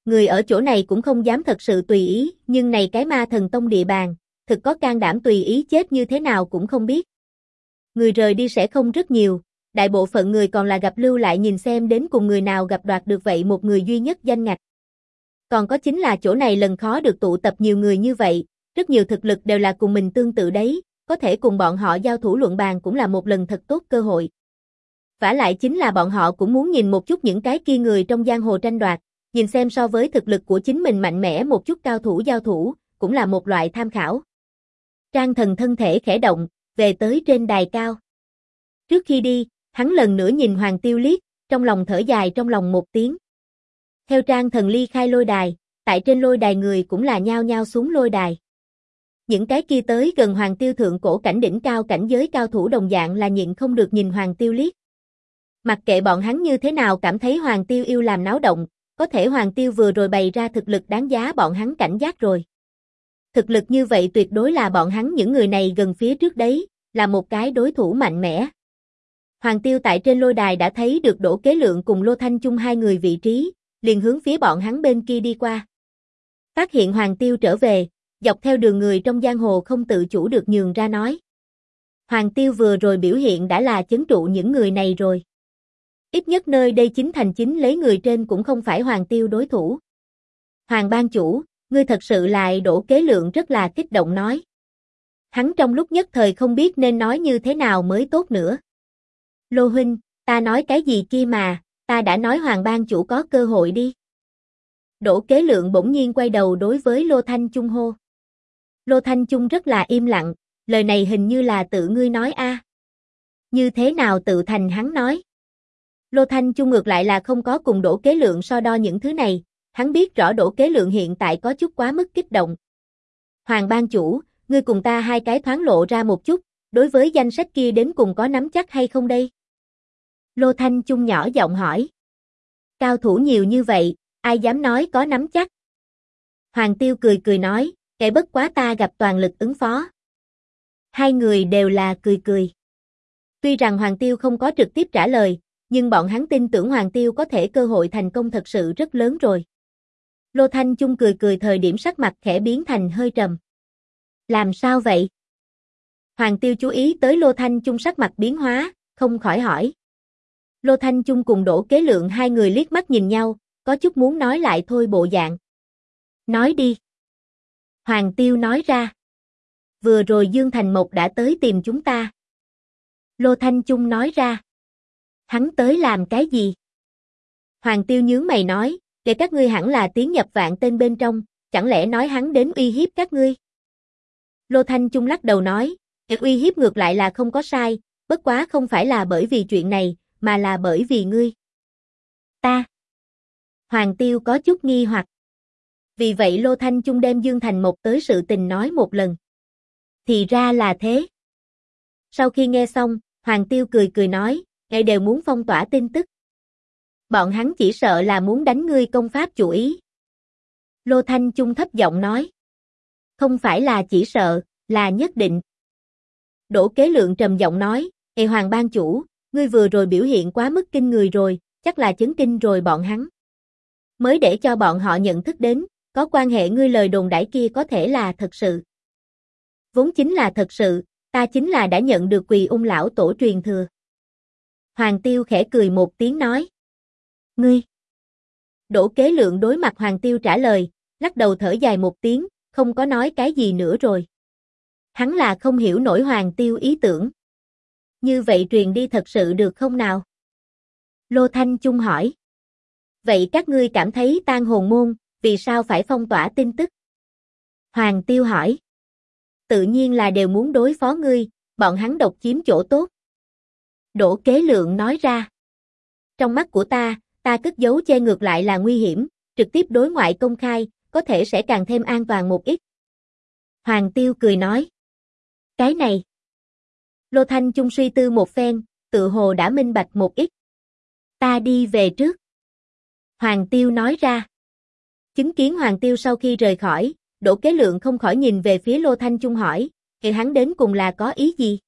Người ở chỗ này cũng không dám thật sự tùy ý, nhưng này cái Ma Thần Tông địa bàn, thực có can đảm tùy ý chết như thế nào cũng không biết. Người rời đi sẽ không rất nhiều, đại bộ phận người còn là gặp lưu lại nhìn xem đến cùng người nào gặp đoạt được vậy một người duy nhất danh ngạch. Còn có chính là chỗ này lần khó được tụ tập nhiều người như vậy, rất nhiều thực lực đều là cùng mình tương tự đấy, có thể cùng bọn họ giao thủ luận bàn cũng là một lần thật tốt cơ hội. Vả lại chính là bọn họ cũng muốn nhìn một chút những cái kia người trong giang hồ tranh đoạt, nhìn xem so với thực lực của chính mình mạnh mẽ một chút cao thủ giao thủ, cũng là một loại tham khảo. Trang Thần thân thể khẽ động, về tới trên đài cao. Trước khi đi, hắn lần nữa nhìn Hoàng Tiêu liếc, trong lòng thở dài trong lòng một tiếng. Theo Trang Thần ly khai lôi đài, tại trên lôi đài người cũng là nhao nhao xuống lôi đài. Những cái kia tới gần Hoàng Tiêu thượng cổ cảnh đỉnh cao cảnh giới cao thủ đồng dạng là nhịn không được nhìn Hoàng Tiêu liếc. Mặc kệ bọn hắn như thế nào cảm thấy Hoàng Tiêu yêu làm náo động, có thể Hoàng Tiêu vừa rồi bày ra thực lực đáng giá bọn hắn cảnh giác rồi. Thực lực như vậy tuyệt đối là bọn hắn những người này gần phía trước đấy, là một cái đối thủ mạnh mẽ. Hoàng Tiêu tại trên lôi đài đã thấy được Đỗ Kế Lượng cùng Lô Thanh Chung hai người vị trí, liền hướng phía bọn hắn bên kia đi qua. Phát hiện Hoàng Tiêu trở về, dọc theo đường người trong giang hồ không tự chủ được nhường ra nói. Hoàng Tiêu vừa rồi biểu hiện đã là chấn trụ những người này rồi. Ít nhất nơi đây chính thành chính lấy người trên cũng không phải Hoàng Tiêu đối thủ. Hoàng ban chủ, ngươi thật sự lại Đỗ Kế Lượng rất là kích động nói. Hắn trong lúc nhất thời không biết nên nói như thế nào mới tốt nữa. Lô huynh, ta nói cái gì kia mà, ta đã nói Hoàng ban chủ có cơ hội đi. Đỗ Kế Lượng bỗng nhiên quay đầu đối với Lô Thanh Chung hô. Lô Thanh Chung rất là im lặng, lời này hình như là tự ngươi nói a. Như thế nào tự thành hắn nói? Lô Thanh Chung ngược lại là không có cùng Đỗ Kế Lượng so đo những thứ này, hắn biết rõ Đỗ Kế Lượng hiện tại có chút quá mức kích động. Hoàng ban chủ, ngươi cùng ta hai cái thoáng lộ ra một chút, đối với danh sách kia đến cùng có nắm chắc hay không đây? Lô Thanh Chung nhỏ giọng hỏi. Cao thủ nhiều như vậy, ai dám nói có nắm chắc? Hoàng Tiêu cười cười nói, kẻ bất quá ta gặp toàn lực ứng phó. Hai người đều là cười cười. Tuy rằng Hoàng Tiêu không có trực tiếp trả lời, nhưng bọn hắn tin tưởng Hoàng Tiêu có thể cơ hội thành công thật sự rất lớn rồi. Lô Thanh Chung cười cười thời điểm sắc mặt khẽ biến thành hơi trầm. Làm sao vậy? Hoàng Tiêu chú ý tới Lô Thanh Chung sắc mặt biến hóa, không khỏi hỏi. Lô Thanh Chung cùng Đỗ Kế Lượng hai người liếc mắt nhìn nhau, có chút muốn nói lại thôi bộ dạng. Nói đi. Hoàng Tiêu nói ra. Vừa rồi Dương Thành Mộc đã tới tìm chúng ta. Lô Thanh Chung nói ra. Hắn tới làm cái gì? Hoàng Tiêu nhướng mày nói, để các ngươi hẳn là tiến nhập vạn tên bên trong, chẳng lẽ nói hắn đến uy hiếp các ngươi? Lô Thanh Chung lắc đầu nói, uy hiếp ngược lại là không có sai, bất quá không phải là bởi vì chuyện này, mà là bởi vì ngươi. Ta. Hoàng Tiêu có chút nghi hoặc. Vì vậy Lô Thanh Chung đem Dương Thành Mộc tới sự tình nói một lần. Thì ra là thế. Sau khi nghe xong, Hoàng Tiêu cười cười nói, ngài đều muốn phong tỏa tin tức. Bọn hắn chỉ sợ là muốn đánh ngươi công pháp chủ ý. Lô Thanh Chung thấp giọng nói. Không phải là chỉ sợ, là nhất định. Đỗ Kế Lượng trầm giọng nói, Hoàng ban chủ, ngươi vừa rồi biểu hiện quá mức kinh người rồi, chắc là chấn kinh rồi bọn hắn. Mới để cho bọn họ nhận thức đến, có quan hệ ngươi lời đồn đãi kia có thể là thật sự. Vốn chính là thật sự, ta chính là đã nhận được Quỳ Ung lão tổ truyền thừa. Hoàng Tiêu khẽ cười một tiếng nói. Ngươi. Đỗ Kế Lượng đối mặt Hoàng Tiêu trả lời, lắc đầu thở dài một tiếng, không có nói cái gì nữa rồi. Hắn là không hiểu nổi Hoàng Tiêu ý tưởng. Như vậy truyền đi thật sự được không nào? Lô Thanh Chung hỏi. Vậy các ngươi cảm thấy Tang Hồn Môn, vì sao phải phong tỏa tin tức? Hoàng Tiêu hỏi. Tự nhiên là đều muốn đối phó ngươi, bọn hắn độc chiếm chỗ tốt. Đỗ Kế Lượng nói ra. Trong mắt của ta cất giấu che ngược lại là nguy hiểm, trực tiếp đối ngoại công khai, có thể sẽ càng thêm an toàn một ít. Hoàng Tiêu cười nói. Cái này. Lô Thanh Chung suy tư một phen, tự hồ đã minh bạch một ít. Ta đi về trước. Hoàng Tiêu nói ra. Chứng kiến Hoàng Tiêu sau khi rời khỏi, Đỗ Kế Lượng không khỏi nhìn về phía Lô Thanh Chung hỏi, hắn đến cùng là có ý gì?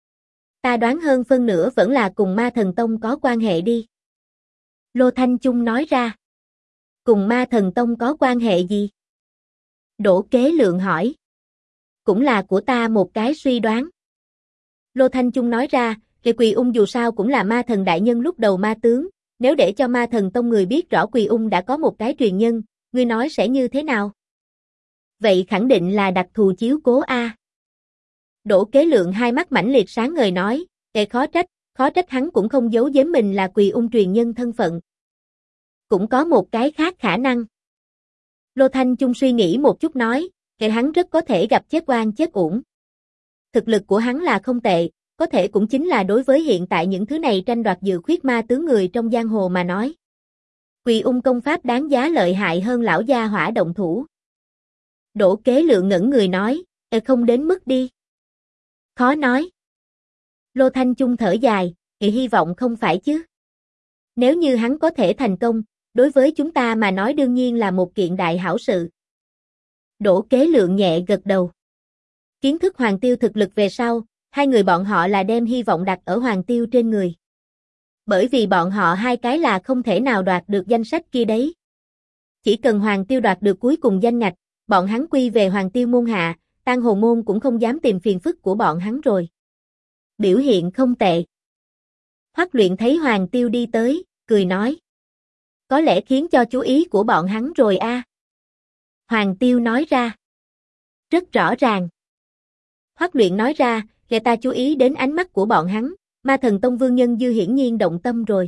Ta đoán hơn phân nửa vẫn là cùng Ma Thần Tông có quan hệ đi. Lô Thanh Chung nói ra. Cùng Ma Thần Tông có quan hệ gì? Đỗ Kế Lượng hỏi. Cũng là của ta một cái suy đoán. Lô Thanh Chung nói ra, Quỳ Ung dù sao cũng là ma thần đại nhân lúc đầu ma tướng, nếu để cho Ma Thần Tông người biết rõ Quỳ Ung đã có một cái truyền nhân, ngươi nói sẽ như thế nào? Vậy khẳng định là đặc thù chiếu cố a. Đỗ Kế Lượng hai mắt mãnh liệt sáng ngời nói, khó trách hắn cũng không giấu giếm mình là Quỳ Ung truyền nhân thân phận. Cũng có một cái khác khả năng. Lô Thanh Chung suy nghĩ một chút nói, hắn rất có thể gặp chết oan chết uổng. Thực lực của hắn là không tệ, có thể cũng chính là đối với hiện tại những thứ này tranh đoạt dự khuyết ma tướng người trong giang hồ mà nói. Quỳ Ung công pháp đáng giá lợi hại hơn lão gia hỏa động thủ. Đỗ Kế Lượng ngẩn người nói, không đến mức đi. Khó nói. Lô Thanh Chung thở dài, hy vọng không phải chứ. Nếu như hắn có thể thành công, đối với chúng ta mà nói đương nhiên là một kiện đại hảo sự. Đỗ Kế Lượng nhẹ gật đầu. Kiến thức Hoàng Tiêu thực lực về sau, hai người bọn họ là đem hy vọng đặt ở Hoàng Tiêu trên người. Bởi vì bọn họ hai cái là không thể nào đoạt được danh sách kia đấy. Chỉ cần Hoàng Tiêu đoạt được cuối cùng danh ngạch, bọn hắn quy về Hoàng Tiêu môn hạ, Tang Hồ môn cũng không dám tìm phiền phức của bọn hắn rồi. Biểu hiện không tệ. Hoắc Luyện thấy Hoàng Tiêu đi tới, cười nói. Có lẽ khiến cho chú ý của bọn hắn rồi a. Hoàng Tiêu nói ra. Rất rõ ràng. Hoắc Luyện nói ra, người ta chú ý đến ánh mắt của bọn hắn, Ma Thần Tông Vương Nhân Dư hiển nhiên động tâm rồi.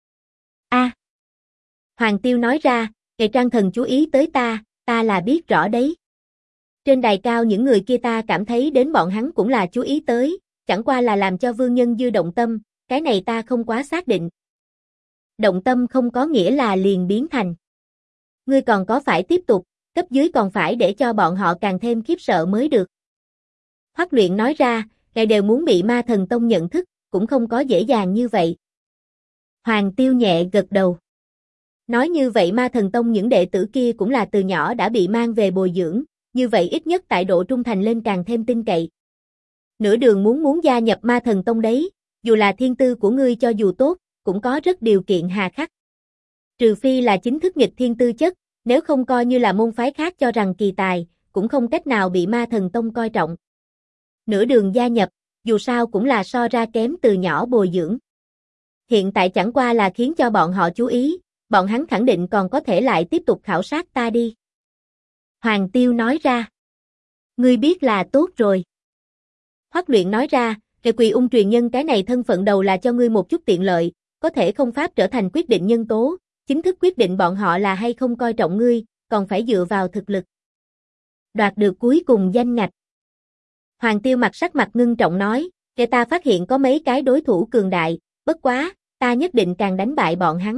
A. Hoàng Tiêu nói ra, Nghệ Trang Thần chú ý tới ta là biết rõ đấy. Trên đài cao những người kia ta cảm thấy đến bọn hắn cũng là chú ý tới, chẳng qua là làm cho Vương Nhân Dư động tâm, cái này ta không quá xác định. Động tâm không có nghĩa là liền biến thành. Ngươi còn có phải tiếp tục, cấp dưới còn phải để cho bọn họ càng thêm khiếp sợ mới được. Hoắc Luyện nói ra, ngài đều muốn bị Ma Thần Tông nhận thức, cũng không có dễ dàng như vậy. Hoàng Tiêu nhẹ gật đầu. Nói như vậy Ma Thần Tông những đệ tử kia cũng là từ nhỏ đã bị mang về bồi dưỡng, như vậy ít nhất tại độ trung thành lên càng thêm tin cậy. Nửa đường muốn gia nhập Ma Thần Tông đấy, dù là thiên tư của ngươi cho dù tốt, cũng có rất điều kiện hà khắc. Trừ phi là chính thức nghịch thiên tư chất, nếu không coi như là môn phái khác cho rằng kỳ tài, cũng không cách nào bị Ma Thần Tông coi trọng. Nửa đường gia nhập, dù sao cũng là so ra kém từ nhỏ bồi dưỡng. Hiện tại chẳng qua là khiến cho bọn họ chú ý, bọn hắn khẳng định còn có thể lại tiếp tục khảo sát ta đi. Hoàng Tiêu nói ra. Ngươi biết là tốt rồi. Hoắc Luyện nói ra, Quỳ Ung truyền nhân cái này thân phận đầu là cho ngươi một chút tiện lợi, có thể không pháp trở thành quyết định nhân tố, chính thức quyết định bọn họ là hay không coi trọng ngươi, còn phải dựa vào thực lực. Đoạt được cuối cùng danh ngạch. Hoàng Tiêu sắc mặt ngưng trọng nói, để ta phát hiện có mấy cái đối thủ cường đại, bất quá, ta nhất định càng đánh bại bọn hắn.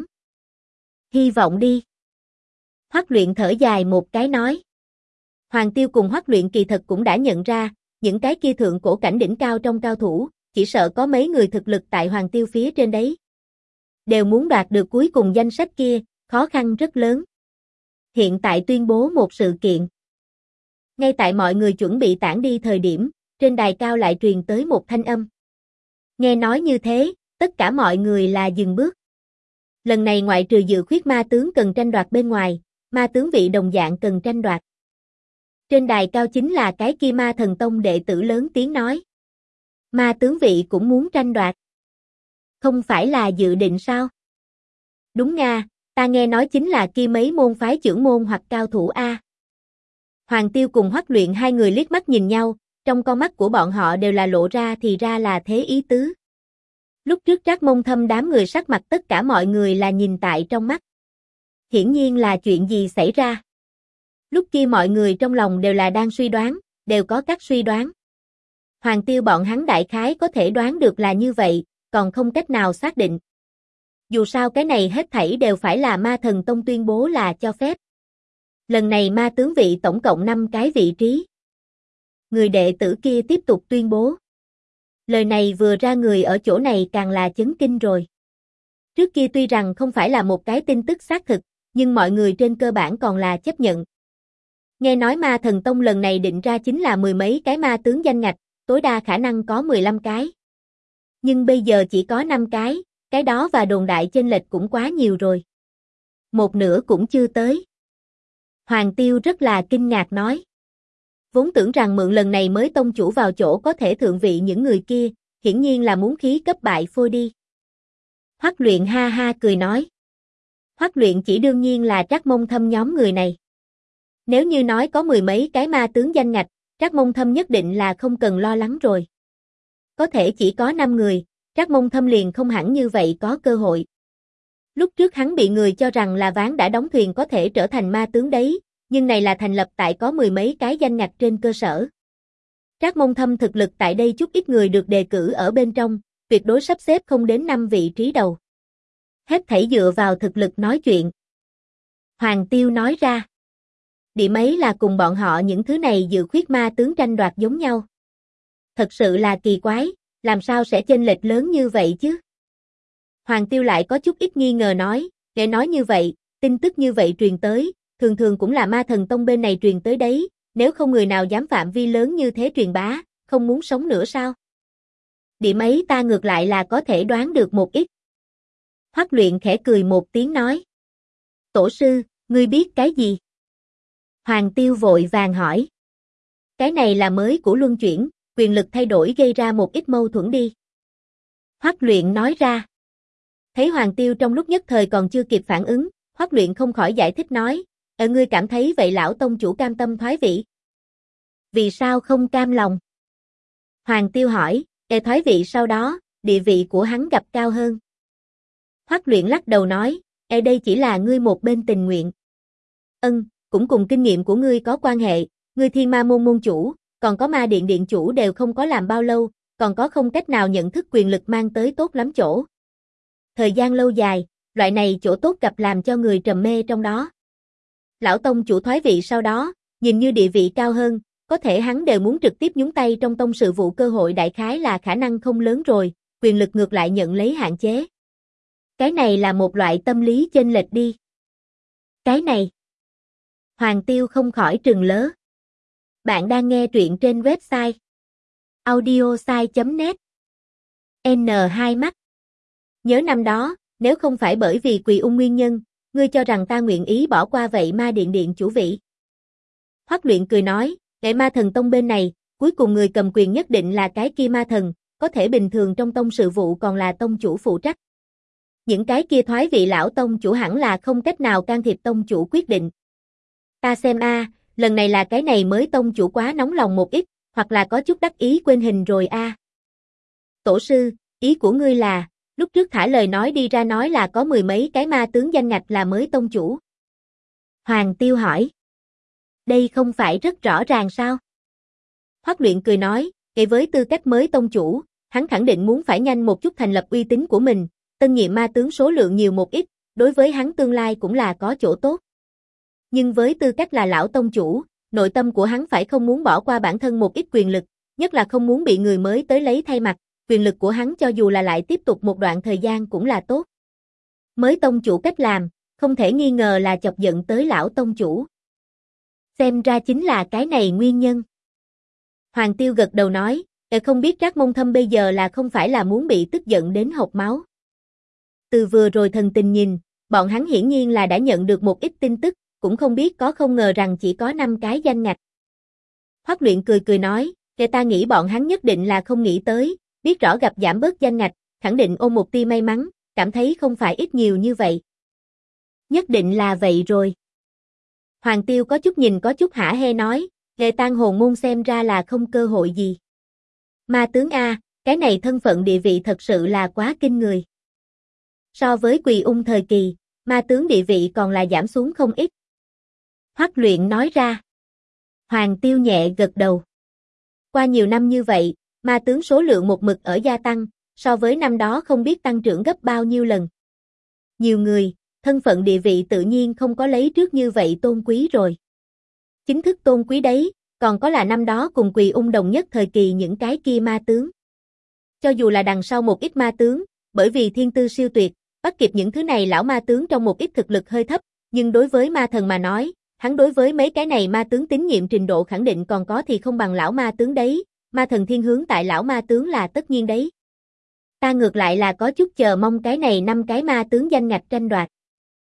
Hy vọng đi. Hoắc Luyện thở dài một cái nói. Hoàng Tiêu cùng Hoắc Luyện kỳ thật cũng đã nhận ra, những cái kia thượng cổ cảnh đỉnh cao trong cao thủ, chỉ sợ có mấy người thực lực tại Hoàng Tiêu phía trên đấy. Đều muốn đoạt được cuối cùng danh sách kia, khó khăn rất lớn. Hiện tại tuyên bố một sự kiện. Ngay tại mọi người chuẩn bị tản đi thời điểm, trên đài cao lại truyền tới một thanh âm. Nghe nói như thế, tất cả mọi người là dừng bước. Lần này ngoại trừ dự khuyết ma tướng cần tranh đoạt bên ngoài, ma tướng vị đồng dạng cần tranh đoạt. Trên đài cao chính là cái kia Ma Thần Tông đệ tử lớn tiếng nói. Ma tướng vị cũng muốn tranh đoạt. Không phải là dự định sao? Đúng nga, ta nghe nói chính là kia mấy môn phái trưởng môn hoặc cao thủ A. Hoàng Tiêu cùng Hoắc Luyện hai người liếc mắt nhìn nhau, trong con mắt của bọn họ đều là lộ ra thì ra là thế ý tứ. Lúc trước Trác Mông Thâm đám người sắc mặt tất cả mọi người là nhìn tại trong mắt. Hiển nhiên là chuyện gì xảy ra. Lúc kia mọi người trong lòng đều là đang suy đoán, đều có các suy đoán. Hoàng Tiêu bọn hắn đại khái có thể đoán được là như vậy, còn không cách nào xác định. Dù sao cái này hết thảy đều phải là Ma Thần Tông tuyên bố là cho phép. Lần này ma tướng vị tổng cộng 5 cái vị trí. Người đệ tử kia tiếp tục tuyên bố. Lời này vừa ra người ở chỗ này càng là chấn kinh rồi. Trước kia tuy rằng không phải là một cái tin tức xác thực, nhưng mọi người trên cơ bản còn là chấp nhận. Nghe nói Ma Thần Tông lần này định ra chính là 10 mấy cái ma tướng danh ngạch, tối đa khả năng có 15 cái. Nhưng bây giờ chỉ có 5 cái đó và đồn đại chênh lệch cũng quá nhiều rồi. một nửa cũng chưa tới. Hoàng Tiêu rất là kinh ngạc nói. Vốn tưởng rằng mượn lần này mới tông chủ vào chỗ có thể thượng vị những người kia, hiển nhiên là muốn khí cấp bại phôi đi. Hoắc Luyện ha ha cười nói. Hoắc Luyện chỉ đương nhiên là Trác Mông Thâm nhóm người này. Nếu như nói có mười mấy cái ma tướng danh ngạch, Trác Mông Thâm nhất định là không cần lo lắng rồi. Có thể chỉ có 5 người, Trác Mông Thâm liền không hẳn như vậy có cơ hội. Lúc trước hắn bị người cho rằng là ván đã đóng thuyền có thể trở thành ma tướng đấy, nhưng này là thành lập tại có mười mấy cái danh ngạch trên cơ sở. Trác Mông Thâm thực lực tại đây chút ít người được đề cử ở bên trong, tuyệt đối sắp xếp không đến 5 vị trí đầu. Hết thảy dựa vào thực lực nói chuyện. Hoàng Tiêu nói ra. Điểm ấy là cùng bọn họ những thứ này dự khuyết ma tướng tranh đoạt giống nhau. Thật sự là kỳ quái, làm sao sẽ chênh lệch lớn như vậy chứ? Hoàng Tiêu lại có chút ít nghi ngờ nói, để nói như vậy, tin tức như vậy truyền tới, thường thường cũng là ma thần tông bên này truyền tới đấy, nếu không người nào dám phạm vi lớn như thế truyền bá, không muốn sống nữa sao? Điểm ấy ta ngược lại là có thể đoán được một ít. Hoắc Luyện khẽ cười một tiếng nói. Tổ sư, ngươi biết cái gì? Hoàng Tiêu vội vàng hỏi. Cái này là mới của luân chuyển, quyền lực thay đổi gây ra một ít mâu thuẫn đi. Hoắc Luyện nói ra. Thấy Hoàng Tiêu trong lúc nhất thời còn chưa kịp phản ứng, Hoắc Luyện không khỏi giải thích nói, ngươi cảm thấy vậy lão tông chủ cam tâm thoái vị? Vì sao không cam lòng? Hoàng Tiêu hỏi, thoái vị sau đó, địa vị của hắn gặp cao hơn. Hoắc Luyện lắc đầu nói, đây chỉ là ngươi một bên tình nguyện. Cũng cùng kinh nghiệm của ngươi có quan hệ, ngươi Thiên Ma môn môn chủ, còn có Ma Điện điện chủ đều không có làm bao lâu, còn có không cách nào nhận thức quyền lực mang tới tốt lắm chỗ. Thời gian lâu dài, loại này chỗ tốt gặp làm cho người trầm mê trong đó. Lão tông chủ thoái vị sau đó, nhìn như địa vị cao hơn, có thể hắn đều muốn trực tiếp nhúng tay trong tông sự vụ, cơ hội đại khái là khả năng không lớn rồi, quyền lực ngược lại nhận lấy hạn chế. Cái này là một loại tâm lý chênh lệch đi. Cái này. Hoàng Tiêu không khỏi trừng lớ. Bạn đang nghe truyện trên website audiosai.net. N2 mắt. Nhớ năm đó, nếu không phải bởi vì Quỳ Ung nguyên nhân, ngươi cho rằng ta nguyện ý bỏ qua vậy Ma Điện điện chủ vị? Hoắc Luyện cười nói, để Ma Thần Tông bên này, cuối cùng người cầm quyền nhất định là cái kia ma thần, có thể bình thường trong tông sự vụ còn là tông chủ phụ trách. Những cái kia thoái vị lão tông chủ hẳn là không cách nào can thiệp tông chủ quyết định. Ta xem lần này là cái này mới tông chủ quá nóng lòng một ít, hoặc là có chút đắc ý quên hình rồi Tổ sư, ý của ngươi là, lúc trước thả lời nói đi ra nói là có mười mấy cái ma tướng danh ngạch là mới tông chủ. Hoàng Tiêu hỏi. Đây không phải rất rõ ràng sao? Hoắc Luyện cười nói, với tư cách mới tông chủ, hắn khẳng định muốn phải nhanh một chút thành lập uy tín của mình, tân nhiệm ma tướng số lượng nhiều một ít, đối với hắn tương lai cũng là có chỗ tốt. Nhưng với tư cách là lão tông chủ, nội tâm của hắn phải không muốn bỏ qua bản thân một ít quyền lực, nhất là không muốn bị người mới tới lấy thay mặt, quyền lực của hắn cho dù là lại tiếp tục một đoạn thời gian cũng là tốt. Mới tông chủ cách làm, không thể nghi ngờ là chọc giận tới lão tông chủ. Xem ra chính là cái này nguyên nhân. Hoàng Tiêu gật đầu nói, không biết Trác Mông Thâm bây giờ là không phải là muốn bị tức giận đến hộc máu. Từ vừa rồi thần tình nhìn, bọn hắn hiển nhiên là đã nhận được một ít tin tức, cũng không biết có không ngờ rằng chỉ có 5 cái danh ngạch. Hoắc Luyện cười cười nói, ta nghĩ bọn hắn nhất định là không nghĩ tới, biết rõ gặp giảm bớt danh ngạch, khẳng định ôm một tia may mắn, cảm thấy không phải ít nhiều như vậy. Nhất định là vậy rồi. Hoàng Tiêu có chút nhìn có chút hả hê nói, Tang Hồn môn xem ra là không cơ hội gì. Ma tướng cái này thân phận địa vị thật sự là quá kinh người. So với Quỳ Ung thời kỳ, ma tướng địa vị còn là giảm xuống không ít. Hoắc Luyện nói ra. Hoàng Tiêu nhẹ gật đầu. Qua nhiều năm như vậy, ma tướng số lượng một mực ở gia tăng, so với năm đó không biết tăng trưởng gấp bao nhiêu lần. Nhiều người, thân phận địa vị tự nhiên không có lấy trước như vậy tôn quý rồi. Chính thức tôn quý đấy, còn có là năm đó cùng Quỳ Ung đồng nhất thời kỳ những cái kia ma tướng. Cho dù là đằng sau một ít ma tướng, bởi vì thiên tư siêu tuyệt, bắt kịp những thứ này lão ma tướng trong một ít thực lực hơi thấp, nhưng đối với ma thần mà nói, hắn đối với mấy cái này ma tướng tín nhiệm trình độ khẳng định còn có thì không bằng lão ma tướng đấy, ma thần thiên hướng tại lão ma tướng là tất nhiên đấy. Ta ngược lại là có chút chờ mong cái này 5 cái ma tướng danh ngạch tranh đoạt.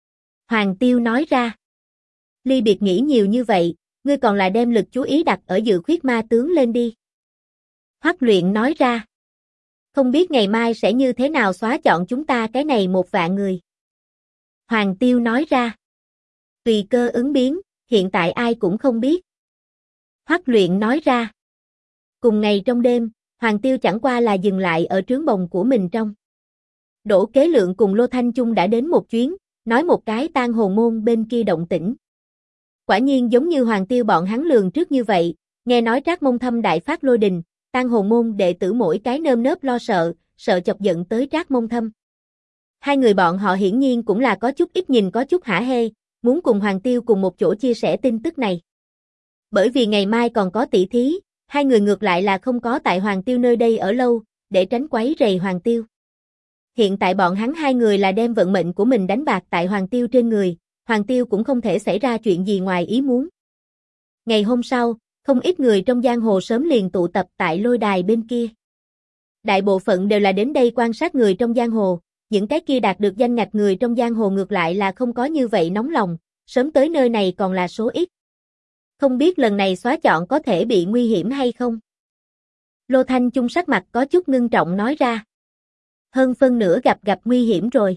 Hoàng Tiêu nói ra. Ly biệt nghĩ nhiều như vậy, ngươi còn là đem lực chú ý đặt ở Dự Khuyết Ma tướng lên đi. Hoắc Luyện nói ra. Không biết ngày mai sẽ như thế nào xóa chọn chúng ta cái này 1.000.000 người. Hoàng Tiêu nói ra. Tùy cơ ứng biến, hiện tại ai cũng không biết. Hoắc Luyện nói ra. Cùng ngày trong đêm, Hoàng Tiêu chẳng qua là dừng lại ở trướng bồng của mình trong. Đỗ Kế Lượng cùng Lô Thanh Chung đã đến một chuyến, nói một cái Tang Hồ Môn bên kia động tĩnh. Quả nhiên giống như Hoàng Tiêu bọn hắn lường trước như vậy, nghe nói Trác Mông Thâm đại phát lôi đình, Tang Hồ Môn đệ tử mỗi cái nơm nớp lo sợ, sợ chọc giận tới Trác Mông Thâm. Hai người bọn họ hiển nhiên cũng là có chút ít nhìn có chút hả hê, muốn cùng Hoàng Tiêu cùng một chỗ chia sẻ tin tức này. Bởi vì ngày mai còn có tỷ thí, hai người ngược lại là không có tại Hoàng Tiêu nơi đây ở lâu, để tránh quấy rầy Hoàng Tiêu. Hiện tại bọn hắn hai người là đem vận mệnh của mình đánh bạc tại Hoàng Tiêu trên người, Hoàng Tiêu cũng không thể xảy ra chuyện gì ngoài ý muốn. Ngày hôm sau, không ít người trong giang hồ sớm liền tụ tập tại lôi đài bên kia. Đại bộ phận đều là đến đây quan sát người trong giang hồ, những cái kia đạt được danh ngạch người trong giang hồ ngược lại là không có như vậy nóng lòng, sớm tới nơi này còn là số ít. Không biết lần này xóa chọn có thể bị nguy hiểm hay không? Lô Thanh Chung sắc mặt có chút ngưng trọng nói ra. Hơn phân nửa gặp nguy hiểm rồi.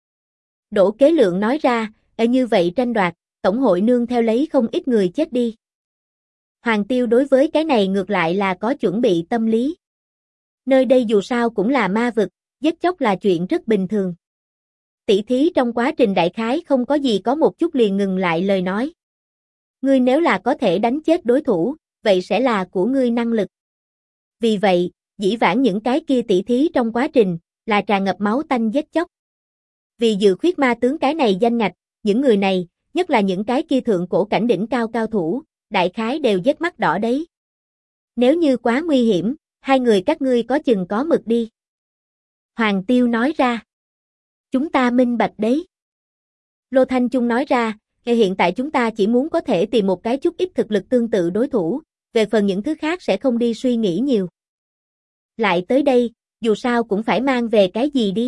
Đỗ Kế Lượng nói ra, như vậy tranh đoạt, tổng hội nương theo lấy không ít người chết đi. Hoàng Tiêu đối với cái này ngược lại là có chuẩn bị tâm lý. Nơi đây dù sao cũng là ma vực, giết chóc là chuyện rất bình thường. Tỷ thí trong quá trình đại khái không có gì có một chút liền ngừng lại lời nói. Ngươi nếu là có thể đánh chết đối thủ, vậy sẽ là của ngươi năng lực. Vì vậy, dĩ vãng những cái kia tỷ thí trong quá trình, là tràn ngập máu tanh giết chóc. Vì Dự Khuyết Ma tướng cái này danh ngạch, những người này, nhất là những cái kia thượng cổ cảnh đỉnh cao cao thủ, đại khái đều giết mắt đỏ đấy. Nếu như quá nguy hiểm, hai người các ngươi có chừng có mực đi. Hoàng Tiêu nói ra. Chúng ta minh bạch đấy. Lô Thanh Chung nói ra, hiện tại chúng ta chỉ muốn có thể tìm một cái chút ít thực lực tương tự đối thủ, về phần những thứ khác sẽ không đi suy nghĩ nhiều. Lại tới đây, dù sao cũng phải mang về cái gì đi.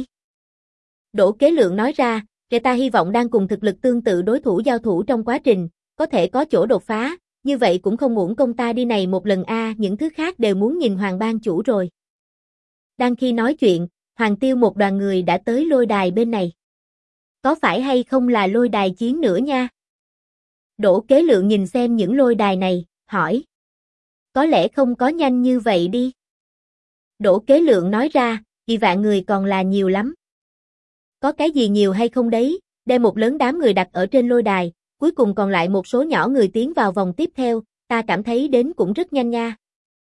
Đỗ Kế Lượng nói ra, ta hy vọng đang cùng thực lực tương tự đối thủ giao thủ trong quá trình, có thể có chỗ đột phá, như vậy cũng không uổng công ta đi này một lần những thứ khác đều muốn nhìn Hoàng Ban chủ rồi. Đang khi nói chuyện, Hoàng Tiêu một đoàn người đã tới lôi đài bên này. Có phải hay không là lôi đài chiến nữa nha? Đỗ Kế Lượng nhìn xem những lôi đài này, hỏi. Có lẽ không có nhanh như vậy đi. Đỗ Kế Lượng nói ra, vì vạn người còn là nhiều lắm. Có cái gì nhiều hay không đấy, đem một lớn đám người đặt ở trên lôi đài, cuối cùng còn lại một số nhỏ người tiến vào vòng tiếp theo, ta cảm thấy đến cũng rất nhanh nha.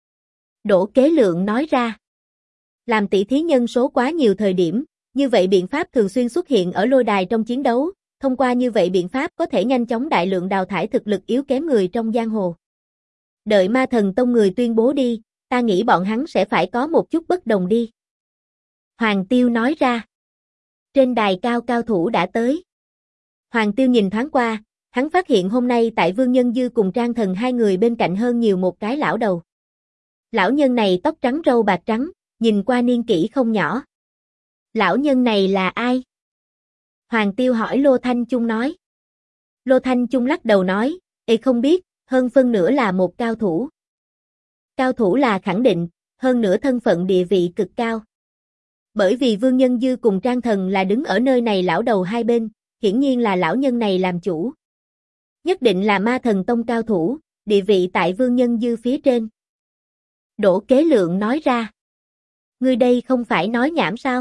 Đỗ Kế Lượng nói ra. Làm tỷ thí nhân số quá nhiều thời điểm, như vậy biện pháp thường xuyên xuất hiện ở lôi đài trong chiến đấu, thông qua như vậy biện pháp có thể nhanh chóng đại lượng đào thải thực lực yếu kém người trong giang hồ. Đợi Ma Thần Tông người tuyên bố đi, ta nghĩ bọn hắn sẽ phải có một chút bất đồng đi. Hoàng Tiêu nói ra. Trên đài cao cao thủ đã tới. Hoàng Tiêu nhìn thoáng qua, hắn phát hiện hôm nay tại Vương Nhân Dư cùng Trang Thần hai người bên cạnh hơn nhiều một cái lão đầu. Lão nhân này tóc trắng râu bạc trắng, nhìn qua niên kỷ không nhỏ. Lão nhân này là ai? Hoàng Tiêu hỏi Lô Thanh Chung nói. Lô Thanh Chung lắc đầu nói, không biết, hơn phân nửa là một cao thủ. Cao thủ là khẳng định, hơn nữa thân phận địa vị cực cao. Bởi vì Vương Nhân Dư cùng Trang Thần là đứng ở nơi này lão đầu hai bên, hiển nhiên là lão nhân này làm chủ. Nhất định là Ma Thần Tông cao thủ, địa vị tại Vương Nhân Dư phía trên. Đỗ Kế Lượng nói ra. Ngươi đây không phải nói nhảm sao?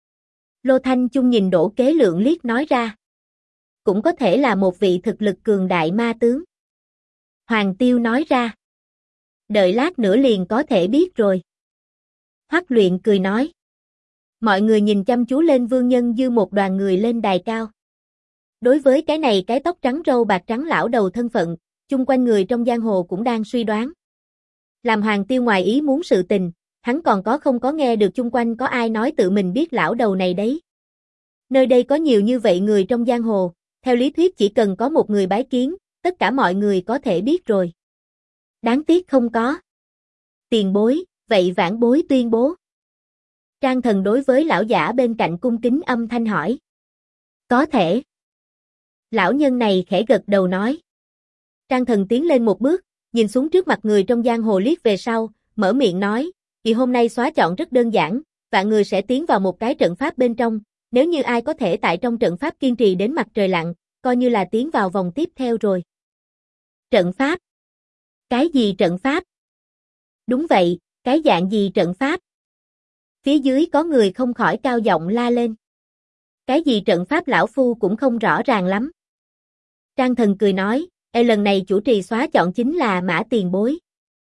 Lô Thanh Chung nhìn Đỗ Kế Lượng liếc nói ra. Cũng có thể là một vị thực lực cường đại ma tướng. Hoàng Tiêu nói ra. Đợi lát nữa liền có thể biết rồi. Hoắc Luyện cười nói. Mọi người nhìn chăm chú lên Vương Nhân Dư một đoàn người lên đài cao. Đối với cái này cái tóc trắng râu bạc trắng lão đầu thân phận, chung quanh người trong giang hồ cũng đang suy đoán. Làm Hoàng Tiêu ngoài ý muốn sự tình, hắn còn không có nghe được chung quanh có ai nói tự mình biết lão đầu này đấy. Nơi đây có nhiều như vậy người trong giang hồ, theo lý thuyết chỉ cần có một người bái kiến, tất cả mọi người có thể biết rồi. Đáng tiếc không có. Tiền bối, vậy vãn bối tuyên bố. Trang Thần đối với lão giả bên cạnh cung kính âm thanh hỏi. Có thể. Lão nhân này khẽ gật đầu nói. Trang Thần tiến lên một bước, nhìn xuống trước mặt người trong giang hồ liếc về sau, mở miệng nói, kỳ hôm nay xóa chọn rất đơn giản, vạn người sẽ tiến vào một cái trận pháp bên trong, nếu như ai có thể tại trong trận pháp kiên trì đến mặt trời lặn, coi như là tiến vào vòng tiếp theo rồi. Trận pháp? Cái gì trận pháp? Đúng vậy, cái dạng gì trận pháp? Phía dưới có người không khỏi cao giọng la lên. Cái gì trận pháp lão phu cũng không rõ ràng lắm. Trang Thần cười nói, lần này chủ trì xóa chọn chính là Mã tiền bối.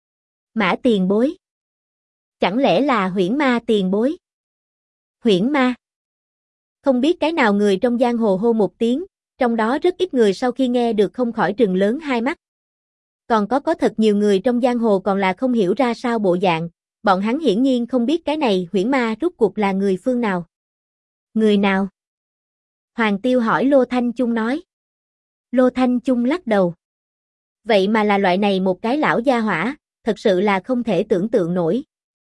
Mã tiền bối? Chẳng lẽ là Huyễn Ma tiền bối? Huyễn Ma? Không biết cái nào người trong giang hồ hô một tiếng, trong đó rất ít người sau khi nghe được không khỏi trừng lớn hai mắt. Còn có thật nhiều người trong giang hồ còn là không hiểu ra sao bộ dạng, bọn hắn hiển nhiên không biết cái này Huyễn Ma rốt cuộc là người phương nào. Người nào? Hoàng Tiêu hỏi Lô Thanh Chung nói. Lô Thanh Chung lắc đầu. Vậy mà là loại này một cái lão gia hỏa, thật sự là không thể tưởng tượng nổi.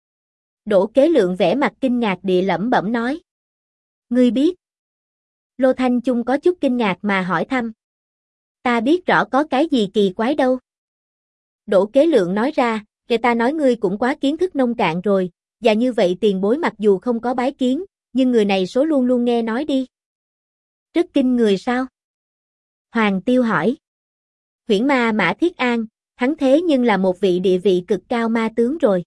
Đỗ Kế Lượng vẻ mặt kinh ngạc địa lẩm bẩm nói. Ngươi biết? Lô Thanh Chung có chút kinh ngạc mà hỏi thăm. Ta biết rõ có cái gì kỳ quái đâu. Đỗ Kế Lượng nói ra, kể ta nói ngươi cũng quá kiến thức nông cạn rồi, và như vậy tiền bối mặc dù không có bái kiến, nhưng người này số luôn luôn nghe nói đi. Rất kinh người sao? Hoàng Tiêu hỏi. Huyễn Ma Mã Thiết An, hắn thế nhưng là một vị địa vị cực cao ma tướng rồi.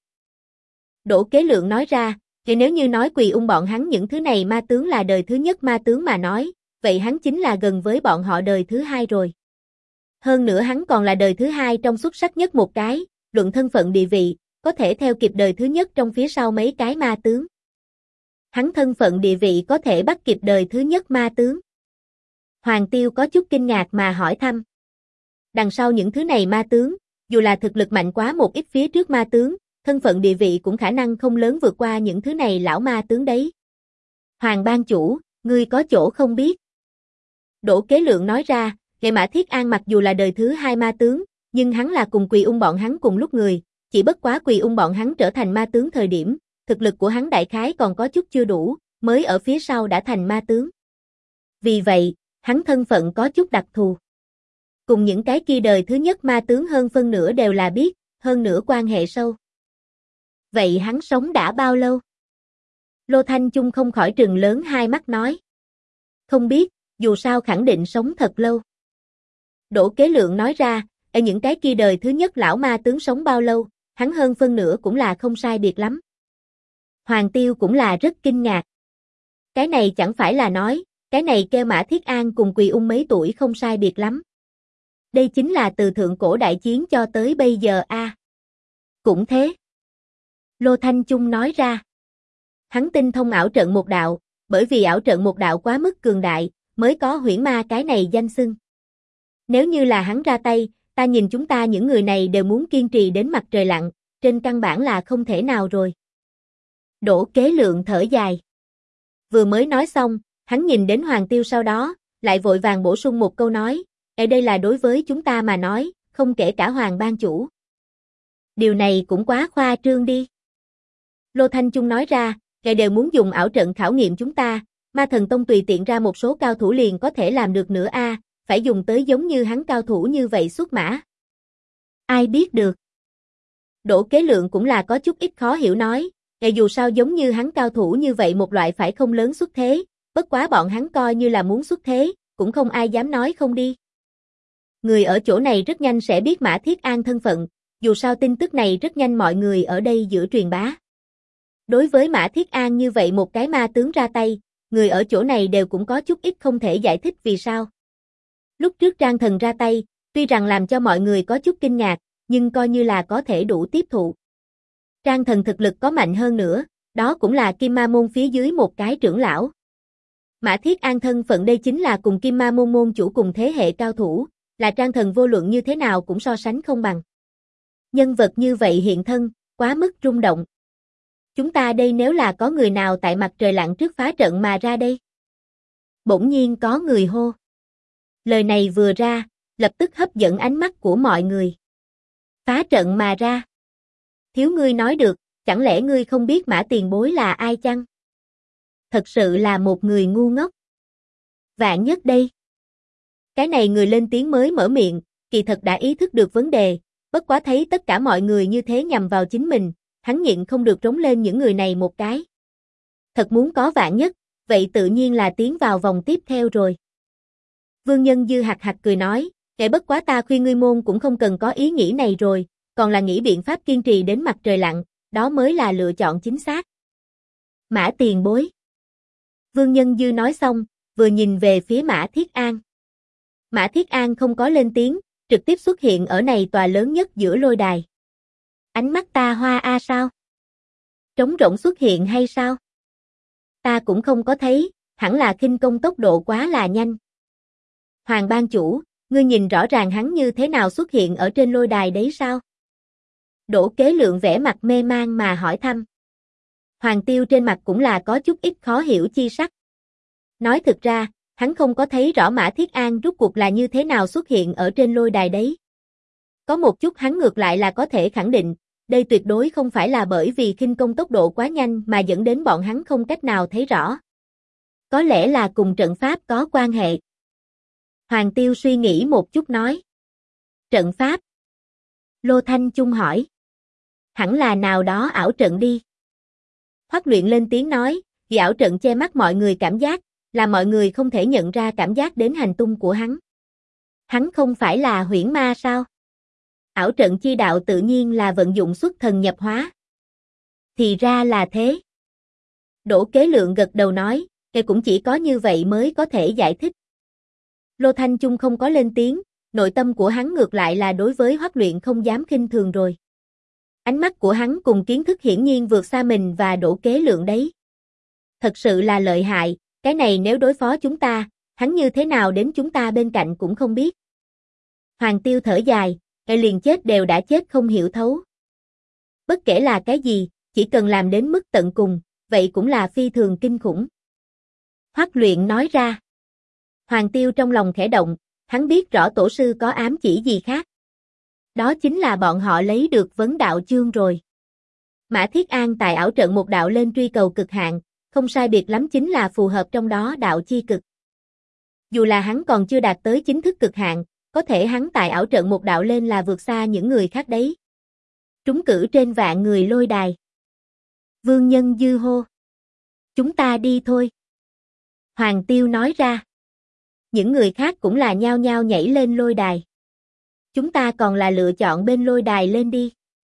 Đỗ Kế Lượng nói ra, thì nếu như nói Quỳ Ung bọn hắn những thứ này ma tướng là đời thứ nhất ma tướng mà nói, vậy hắn chính là gần với bọn họ đời thứ hai rồi. Hơn nữa hắn còn là đời thứ hai trong xuất sắc nhất một cái, luận thân phận địa vị, có thể theo kịp đời thứ nhất trong phía sau mấy cái ma tướng. Hắn thân phận địa vị có thể bắt kịp đời thứ nhất ma tướng. Hoàng Tiêu có chút kinh ngạc mà hỏi thăm. Đằng sau những thứ này ma tướng, dù là thực lực mạnh quá một ít phía trước ma tướng, thân phận địa vị cũng khả năng không lớn vượt qua những thứ này lão ma tướng đấy. Hoàng ban chủ, ngươi có chỗ không biết. Đỗ Kế Lượng nói ra, Nghệ Mã Thiết An mặc dù là đời thứ hai ma tướng, nhưng hắn là cùng Quỳ Ung bọn hắn cùng lúc người, chỉ bất quá Quỳ Ung bọn hắn trở thành ma tướng thời điểm, thực lực của hắn đại khái còn có chút chưa đủ, mới ở phía sau đã thành ma tướng. Vì vậy, hắn thân phận có chút đặc thù. Cùng những cái kia đời thứ nhất ma tướng hơn phân nửa đều là biết, hơn nữa quan hệ sâu. Vậy hắn sống đã bao lâu? Lô Thanh Chung không khỏi trừng lớn hai mắt nói. Không biết, dù sao khẳng định sống thật lâu. Đỗ Kế Lượng nói ra, ở những cái kia đời thứ nhất lão ma tướng sống bao lâu, hắn hơn phân nửa cũng là không sai biệt lắm. Hoàng Tiêu cũng là rất kinh ngạc. Cái này chẳng phải là nói, cái này kêu Mã Thiết An cùng Quỳ Ung mấy tuổi không sai biệt lắm. Đây chính là từ thượng cổ đại chiến cho tới bây giờ a. Cũng thế. Lô Thanh Chung nói ra. Hắn tinh thông ảo trận một đạo, bởi vì ảo trận một đạo quá mức cường đại, mới có Huyễn Ma cái này danh xưng. Nếu như là hắn ra tay, ta nhìn chúng ta những người này đều muốn kiên trì đến mặt trời lặn, trên căn bản là không thể nào rồi. Đỗ Kế Lượng thở dài. Vừa mới nói xong, hắn nhìn đến Hoàng Tiêu sau đó, lại vội vàng bổ sung một câu nói, ở đây là đối với chúng ta mà nói, không kể cả Hoàng ban chủ. Điều này cũng quá khoa trương đi. Lô Thanh Chung nói ra, ngài đều muốn dùng ảo trận khảo nghiệm chúng ta, Ma Thần Tông tùy tiện ra một số cao thủ liền có thể làm được nữa a, phải dùng tới giống như hắn cao thủ như vậy xuất mã. Ai biết được. Đỗ Kế Lượng cũng là có chút ít khó hiểu nói, ngài dù sao giống như hắn cao thủ như vậy một loại phải không lớn xuất thế, bất quá bọn hắn coi như là muốn xuất thế, cũng không ai dám nói không đi. Người ở chỗ này rất nhanh sẽ biết Mã Thiết An thân phận, dù sao tin tức này rất nhanh mọi người ở đây giữa truyền bá. Đối với Mã Thiết An như vậy một cái ma tướng ra tay, người ở chỗ này đều cũng có chút ít không thể giải thích vì sao. Lúc trước Trang Thần ra tay, tuy rằng làm cho mọi người có chút kinh ngạc, nhưng coi như là có thể đủ tiếp thụ. Trang Thần thực lực có mạnh hơn nữa, đó cũng là Kim Ma Môn phía dưới một cái trưởng lão. Mã Thiết An thân phận đây chính là cùng Kim Ma Môn môn chủ cùng thế hệ cao thủ, là Trang Thần vô luận như thế nào cũng so sánh không bằng. Nhân vật như vậy hiện thân, quá mức rung động. Chúng ta đây nếu là có người nào tại mặt trời lặn trước phá trận mà ra đây? Bỗng nhiên có người hô. Lời này vừa ra, lập tức hấp dẫn ánh mắt của mọi người. Phá trận mà ra. Thiếu ngươi nói được, chẳng lẽ ngươi không biết Mã tiền bối là ai chăng? Thật sự là một người ngu ngốc. Vạn nhất đây. Cái này người lên tiếng mới mở miệng, kỳ thật đã ý thức được vấn đề, bất quá thấy tất cả mọi người như thế nhằm vào chính mình, hắn nhịn không được trống lên những người này một cái. Thật muốn có vạn nhất, vậy tự nhiên là tiến vào vòng tiếp theo rồi. Vương Nhân Dư hạc hạc cười nói, kể bất quá ta khuyên ngươi môn cũng không cần có ý nghĩ này rồi, còn là nghĩ biện pháp kiên trì đến mặt trời lặn, đó mới là lựa chọn chính xác. Mã tiền bối. Vương Nhân Dư nói xong, vừa nhìn về phía Mã Thiết An. Mã Thiết An không có lên tiếng, trực tiếp xuất hiện ở này tòa lớn nhất giữa lôi đài. Ánh mắt ta hoa a sao? Trống rỗng xuất hiện hay sao? Ta cũng không có thấy, hẳn là khinh công tốc độ quá là nhanh. Hoàng ban chủ, ngươi nhìn rõ ràng hắn như thế nào xuất hiện ở trên lôi đài đấy sao? Đỗ Kế Lượng vẻ mặt mê mang mà hỏi thăm. Hoàng Tiêu trên mặt cũng là có chút ít khó hiểu chi sắc. Nói thực ra, hắn không có thấy rõ Mã Thiết An rốt cuộc là như thế nào xuất hiện ở trên lôi đài đấy. Có một chút hắn ngược lại là có thể khẳng định, đây tuyệt đối không phải là bởi vì khinh công tốc độ quá nhanh mà dẫn đến bọn hắn không cách nào thấy rõ. Có lẽ là cùng trận pháp có quan hệ. Hoàng Tiêu suy nghĩ một chút nói. Trận pháp? Lô Thanh Chung hỏi. Hẳn là nào đó ảo trận đi. Hoắc Luyện lên tiếng nói, vì ảo trận che mắt mọi người cảm giác, là mọi người không thể nhận ra cảm giác đến hành tung của hắn. Hắn không phải là huyễn ma sao? Ảo trận chi đạo tự nhiên là vận dụng xuất thần nhập hóa. Thì ra là thế. Đỗ Kế Lượng gật đầu nói, cũng chỉ có như vậy mới có thể giải thích. Lô Thanh Chung không có lên tiếng, nội tâm của hắn ngược lại là đối với Hoắc Luyện không dám khinh thường rồi. Ánh mắt của hắn cùng kiến thức hiển nhiên vượt xa mình và Đỗ Kế Lượng đấy. Thật sự là lợi hại, cái này nếu đối phó chúng ta, hắn như thế nào đến chúng ta bên cạnh cũng không biết. Hoàng Tiêu thở dài, cái liền chết đều đã chết không hiểu thấu. Bất kể là cái gì, chỉ cần làm đến mức tận cùng, vậy cũng là phi thường kinh khủng. Hoắc Luyện nói ra. Hoàng Tiêu trong lòng khẽ động, hắn biết rõ tổ sư có ám chỉ gì khác. Đó chính là bọn họ lấy được vấn đạo chương rồi. Mã Thiết An tại ảo trận một đạo lên truy cầu cực hạn, không sai biệt lắm chính là phù hợp trong đó đạo chi cực. Dù là hắn còn chưa đạt tới chính thức cực hạn, có thể hắn tại ảo trận một đạo lên là vượt xa những người khác đấy. Trúng cử trên vạn người lôi đài. Vương Nhân Dư hô. Chúng ta đi thôi. Hoàng Tiêu nói ra. Những người khác cũng là nhao nhao nhảy lên lôi đài. Chúng ta còn là lựa chọn bên lôi đài lên đi.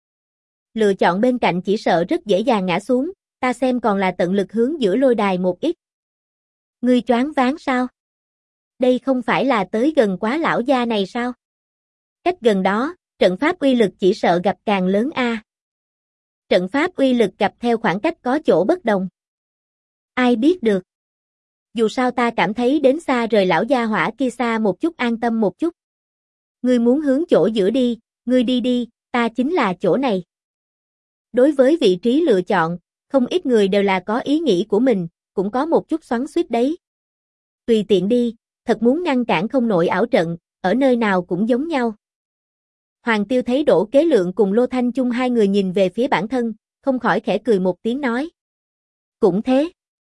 Lựa chọn bên cạnh chỉ sợ rất dễ dàng ngã xuống, ta xem còn là tận lực hướng giữa lôi đài một ít. Ngươi choáng váng sao? Đây không phải là tới gần quá lão gia này sao? Cách gần đó, trận pháp uy lực chỉ sợ gặp càng lớn a. Trận pháp uy lực gặp theo khoảng cách có chỗ bất đồng. Ai biết được? Dù sao ta cảm thấy đến xa rời lão gia hỏa kia xa một chút an tâm một chút. Ngươi muốn hướng chỗ giữa đi, ngươi đi đi, ta chính là chỗ này. Đối với vị trí lựa chọn, không ít người đều là có ý nghĩ của mình, cũng có một chút xoắn xuýt đấy. Tùy tiện đi, thật muốn ngăn cản không nổi ảo trận, ở nơi nào cũng giống nhau. Hoàng Tiêu thấy Đỗ Kế Lượng cùng Lô Thanh Chung hai người nhìn về phía bản thân, không khỏi khẽ cười một tiếng nói. Cũng thế.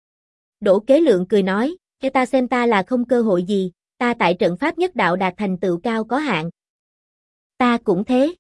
Đỗ Kế Lượng cười nói, cho ta xem ta là không cơ hội gì, ta tại trận pháp nhất đạo đạt thành tựu cao có hạn. Ta cũng thế.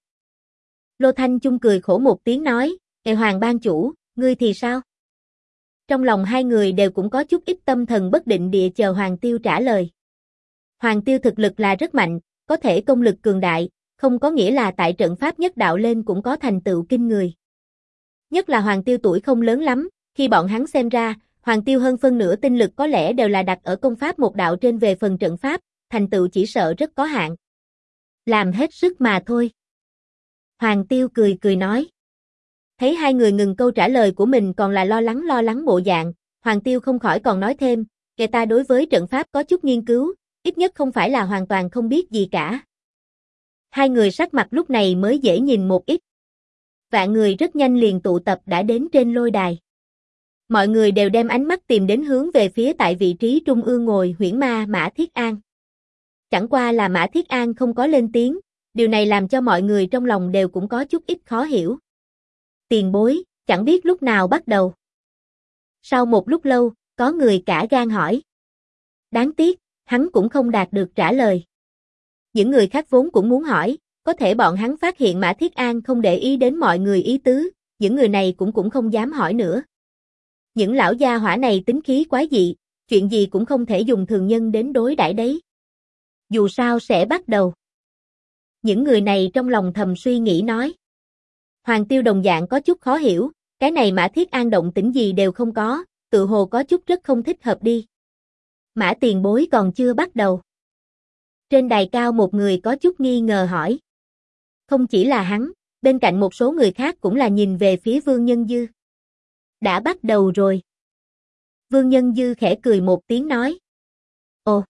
Lô Thanh Chung cười khổ một tiếng nói, Hoàng ban chủ, ngươi thì sao? Trong lòng hai người đều cũng có chút ít tâm thần bất định địa chờ Hoàng Tiêu trả lời. Hoàng Tiêu thực lực là rất mạnh, có thể công lực cường đại, không có nghĩa là tại trận pháp nhất đạo lên cũng có thành tựu kinh người. Nhất là Hoàng Tiêu tuổi không lớn lắm, khi bọn hắn xem ra, Hoàng Tiêu hơn phân nửa tinh lực có lẽ đều là đặt ở công pháp một đạo trên về phần trận pháp, thành tựu chỉ sợ rất có hạn. Làm hết sức mà thôi. Hoàng Tiêu cười cười nói. Thấy hai người ngừng câu trả lời của mình còn là lo lắng bộ dạng, Hoàng Tiêu không khỏi còn nói thêm, kẻ ta đối với trận pháp có chút nghiên cứu, ít nhất không phải là hoàn toàn không biết gì cả. Hai người sắc mặt lúc này mới dễ nhìn một ít. Vạn người rất nhanh liền tụ tập đã đến trên lôi đài. Mọi người đều đem ánh mắt tìm đến hướng về phía tại vị trí trung ương ngồi huyễn ma Mã Thiết An. Chẳng qua là Mã Thiết An không có lên tiếng, điều này làm cho mọi người trong lòng đều cũng có chút ít khó hiểu. Tiền bối, chẳng biết lúc nào bắt đầu. Sau một lúc lâu, có người cả gan hỏi. Đáng tiếc, Hắn cũng không đạt được trả lời. Những người khác vốn cũng muốn hỏi, có thể bọn hắn phát hiện Mã Thiết An không để ý đến mọi người ý tứ, những người này cũng không dám hỏi nữa. Những lão gia hỏa này tính khí quái dị, chuyện gì cũng không thể dùng thường nhân đến đối đãi đấy. Dù sao sẽ bắt đầu. Những người này trong lòng thầm suy nghĩ nói. Hoàng Tiêu đồng dạng có chút khó hiểu, cái này Mã Thiết An động tĩnh gì đều không có, tự hồ có chút rất không thích hợp đi. Mã tiền bối còn chưa bắt đầu. Trên đài cao một người có chút nghi ngờ hỏi. Không chỉ là hắn, bên cạnh một số người khác cũng là nhìn về phía Vương Nhân Dư. Đã bắt đầu rồi. Vương Nhân Dư khẽ cười một tiếng nói. Ồ!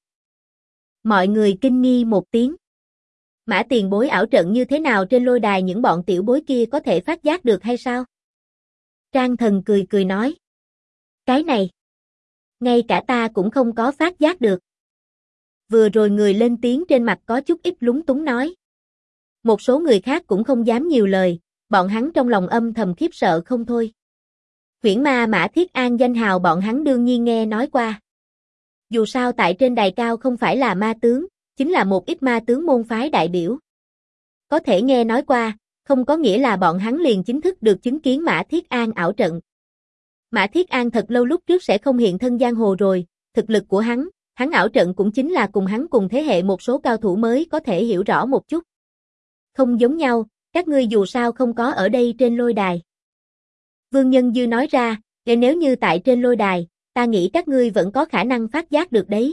Mọi người kinh nghi một tiếng. Mã tiền bối ảo trận như thế nào trên lôi đài những bọn tiểu bối kia có thể phát giác được hay sao? Trang Thần cười cười nói. Cái này, ngay cả ta cũng không có phát giác được. Vừa rồi người lên tiếng trên mặt có chút ít lúng túng nói. Một số người khác cũng không dám nhiều lời, bọn hắn trong lòng âm thầm khiếp sợ không thôi. Huyễn ma Mã Thiết An danh hào bọn hắn đương nhiên nghe nói qua. Dù sao tại trên đài cao không phải là ma tướng, chính là một ít ma tướng môn phái đại biểu. Có thể nghe nói qua, không có nghĩa là bọn hắn liền chính thức được chứng kiến Mã Thiết An ảo trận. Mã Thiết An thật lâu lúc trước sẽ không hiện thân giang hồ rồi, thực lực của hắn ảo trận cũng chính là cùng hắn cùng thế hệ một số cao thủ mới có thể hiểu rõ một chút. Không giống nhau, các ngươi dù sao không có ở đây trên lôi đài. Vương Nhân Dư nói ra, nếu như tại trên lôi đài, ta nghĩ các ngươi vẫn có khả năng phát giác được đấy.